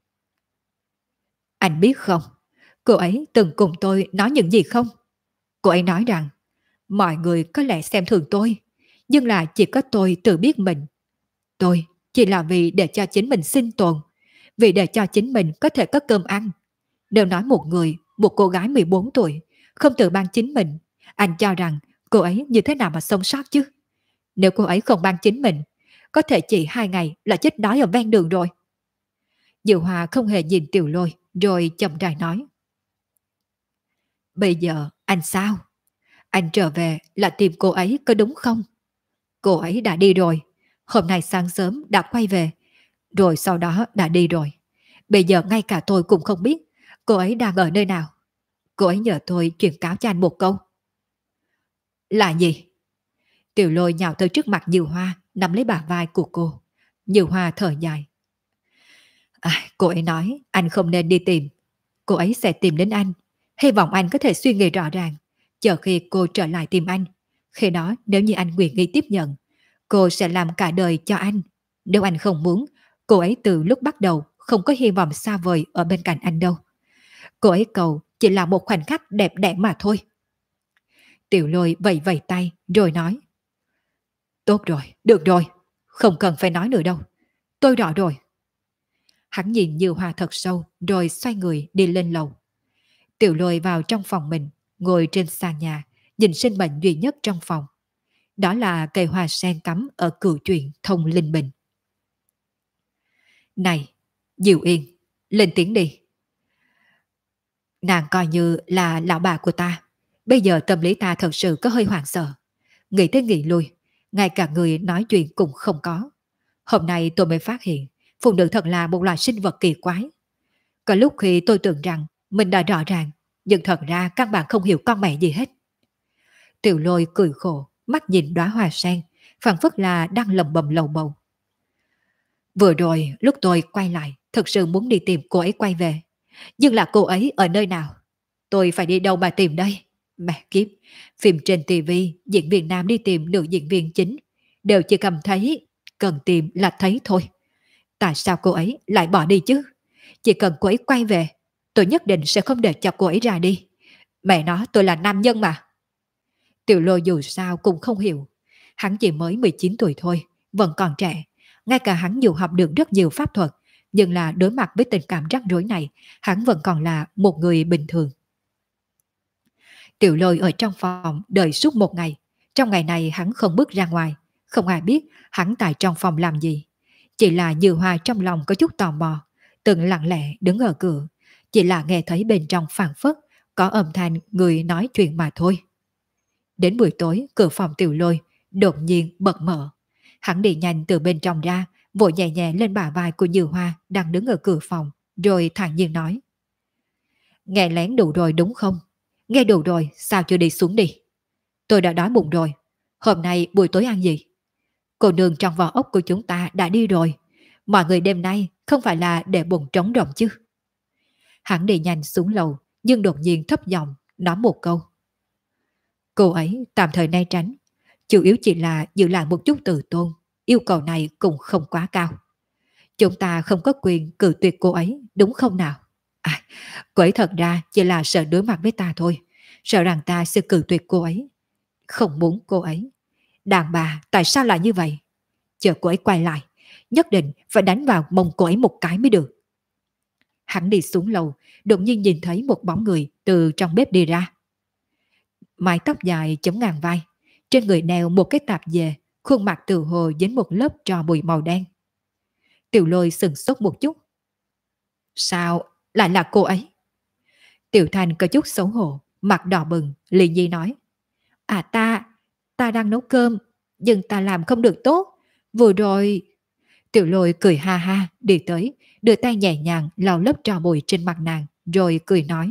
Anh biết không, cô ấy từng cùng tôi nói những gì không? Cô ấy nói rằng, mọi người có lẽ xem thường tôi, nhưng là chỉ có tôi tự biết mình. Tôi chỉ là vì để cho chính mình sinh tồn, vì để cho chính mình có thể có cơm ăn. Nếu nói một cô gái 14 tuổi, không tự ban chính mình, anh cho rằng cô ấy như thế nào mà sống sót chứ? Nếu cô ấy không ban chính mình, có thể chỉ 2 ngày là chết đói ở ven đường rồi. Diệu Hòa không hề nhìn Tiểu Lôi, rồi chậm rãi nói. Bây giờ anh sao? Anh trở về là tìm cô ấy có đúng không? Cô ấy đã đi rồi. Hôm nay sáng sớm đã quay về. Rồi sau đó đã đi rồi. Bây giờ ngay cả tôi cũng không biết cô ấy đang ở nơi nào. Cô ấy nhờ tôi truyền cáo cho anh một câu. Là gì? Tiểu Lôi nhào tới trước mặt Như Hoa, nắm lấy bả vai của cô. Như Hoa thở dài. Cô ấy nói anh không nên đi tìm. Cô ấy sẽ tìm đến anh. Hy vọng anh có thể suy nghĩ rõ ràng. Chờ khi cô trở lại tìm anh. Khi đó nếu như anh nguyện ý tiếp nhận, cô sẽ làm cả đời cho anh. Nếu anh không muốn, cô ấy từ lúc bắt đầu không có hy vọng xa vời ở bên cạnh anh đâu. Cô ấy cầu chỉ là một khoảnh khắc đẹp đẽ mà thôi. Tiểu Lôi vẫy vẫy tay rồi nói. Tốt rồi, được rồi. Không cần phải nói nữa đâu. Tôi rõ rồi. Hắn nhìn Như Hoa thật sâu rồi xoay người đi lên lầu. Tiểu Lôi vào trong phòng mình, ngồi trên sàn nhà, nhìn sinh mệnh duy nhất trong phòng. Đó là cây hoa sen cắm ở cửu truyện thông linh bình. Này, Diệu Yên, lên tiếng đi. Nàng coi như là lão bà của ta. Bây giờ tâm lý ta thật sự có hơi hoảng sợ. Nghĩ tới nghĩ lui, ngay cả người nói chuyện cũng không có. Hôm nay tôi mới phát hiện, phụ nữ thật là một loài sinh vật kỳ quái. Có lúc khi tôi tưởng rằng mình đã rõ ràng, nhưng thật ra các bạn không hiểu con mẹ gì hết. Tiểu Lôi cười khổ, mắt nhìn đóa hoa sen, phảng phất là đang lầm bầm lầu bầu. Vừa rồi lúc tôi quay lại, thực sự muốn đi tìm cô ấy quay về. Nhưng là cô ấy ở nơi nào? Tôi phải đi đâu mà tìm đây? Mẹ kiếp, phim trên tivi, diễn viên nam đi tìm nữ diễn viên chính, đều chỉ cầm thấy, cần tìm là thấy thôi. Tại sao cô ấy lại bỏ đi chứ? Chỉ cần cô ấy quay về, tôi nhất định sẽ không để cho cô ấy ra đi. Mẹ nói tôi là nam nhân mà. Tiểu Lôi dù sao cũng không hiểu. Hắn chỉ mới 19 tuổi thôi, vẫn còn trẻ. Ngay cả hắn dù học được rất nhiều pháp thuật, nhưng là đối mặt với tình cảm rắc rối này, hắn vẫn còn là một người bình thường. Tiểu Lôi ở trong phòng đợi suốt một ngày. Trong ngày này hắn không bước ra ngoài, không ai biết hắn tại trong phòng làm gì. Chỉ là Như Hoa trong lòng có chút tò mò, từng lặng lẽ đứng ở cửa, chỉ là nghe thấy bên trong phảng phất có âm thanh người nói chuyện mà thôi. Đến buổi tối, cửa phòng Tiểu Lôi đột nhiên bật mở. Hắn đi nhanh từ bên trong ra, vội nhẹ nhẹ lên bả vai của Như Hoa đang đứng ở cửa phòng, rồi thản nhiên nói. Nghe lén đủ rồi đúng không? Nghe đủ rồi, sao chưa đi xuống đi? Tôi đã đói bụng rồi. Hôm nay buổi tối ăn gì? Cô nương trong vỏ ốc của chúng ta đã đi rồi. Mọi người đêm nay không phải là để bụng trống rỗng chứ. Hắn đi nhanh xuống lầu, nhưng đột nhiên thấp giọng nói một câu. Cô ấy tạm thời né tránh, chủ yếu chỉ là giữ lại một chút từ tôn, yêu cầu này cũng không quá cao. Chúng ta không có quyền cự tuyệt cô ấy, đúng không nào? À, cô ấy thật ra chỉ là sợ đối mặt với ta thôi, sợ rằng ta sẽ cự tuyệt cô ấy. Không muốn cô ấy. Đàn bà tại sao lại như vậy? Chờ cô ấy quay lại, nhất định phải đánh vào mông cô ấy một cái mới được. Hắn đi xuống lầu, đột nhiên nhìn thấy một bóng người từ trong bếp đi ra. Mái tóc dài chống ngang vai, trên người đeo một cái tạp dề, khuôn mặt từ hồ dính một lớp trò bụi màu đen. Tiểu Lôi sừng sốt một chút. Sao lại là cô ấy? Tiểu Thanh có chút xấu hổ, mặt đỏ bừng, liền nhi nói. À ta đang nấu cơm, nhưng ta làm không được tốt. Vừa rồi... Tiểu Lôi cười ha ha, đi tới, đưa tay nhẹ nhàng lau lớp trò bụi trên mặt nàng, rồi cười nói.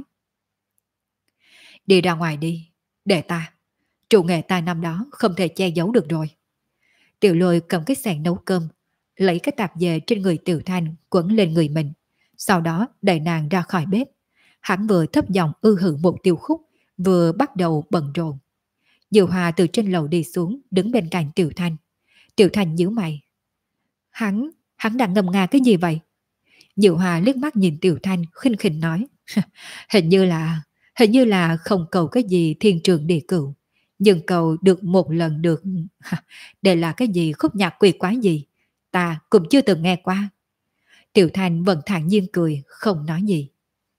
Đi ra ngoài đi, để ta. Trụ nghệ ta năm đó không thể che giấu được rồi. Tiểu Lôi cầm cái sàng nấu cơm, lấy cái tạp dề trên người Tiểu Thanh quấn lên người mình, sau đó đẩy nàng ra khỏi bếp. Hắn vừa thấp giọng hử một tiêu khúc, vừa bắt đầu bận rộn. Diệu Hòa từ trên lầu đi xuống, đứng bên cạnh Tiểu Thanh. Tiểu Thanh nhíu mày. Hắn đang ngâm nga cái gì vậy? Diệu Hòa liếc mắt nhìn Tiểu Thanh, khinh khỉnh nói. Hình như là không cầu cái gì thiên trường địa cửu, nhưng cầu được một lần được. Đây là cái gì khúc nhạc quỷ quái gì? Ta cũng chưa từng nghe qua. Tiểu Thanh vẫn thản nhiên cười, không nói gì.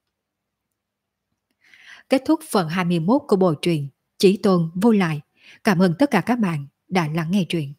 Kết thúc phần 21 của bộ truyện Chí Tôn Vô Lại. Cảm ơn tất cả các bạn đã lắng nghe truyện.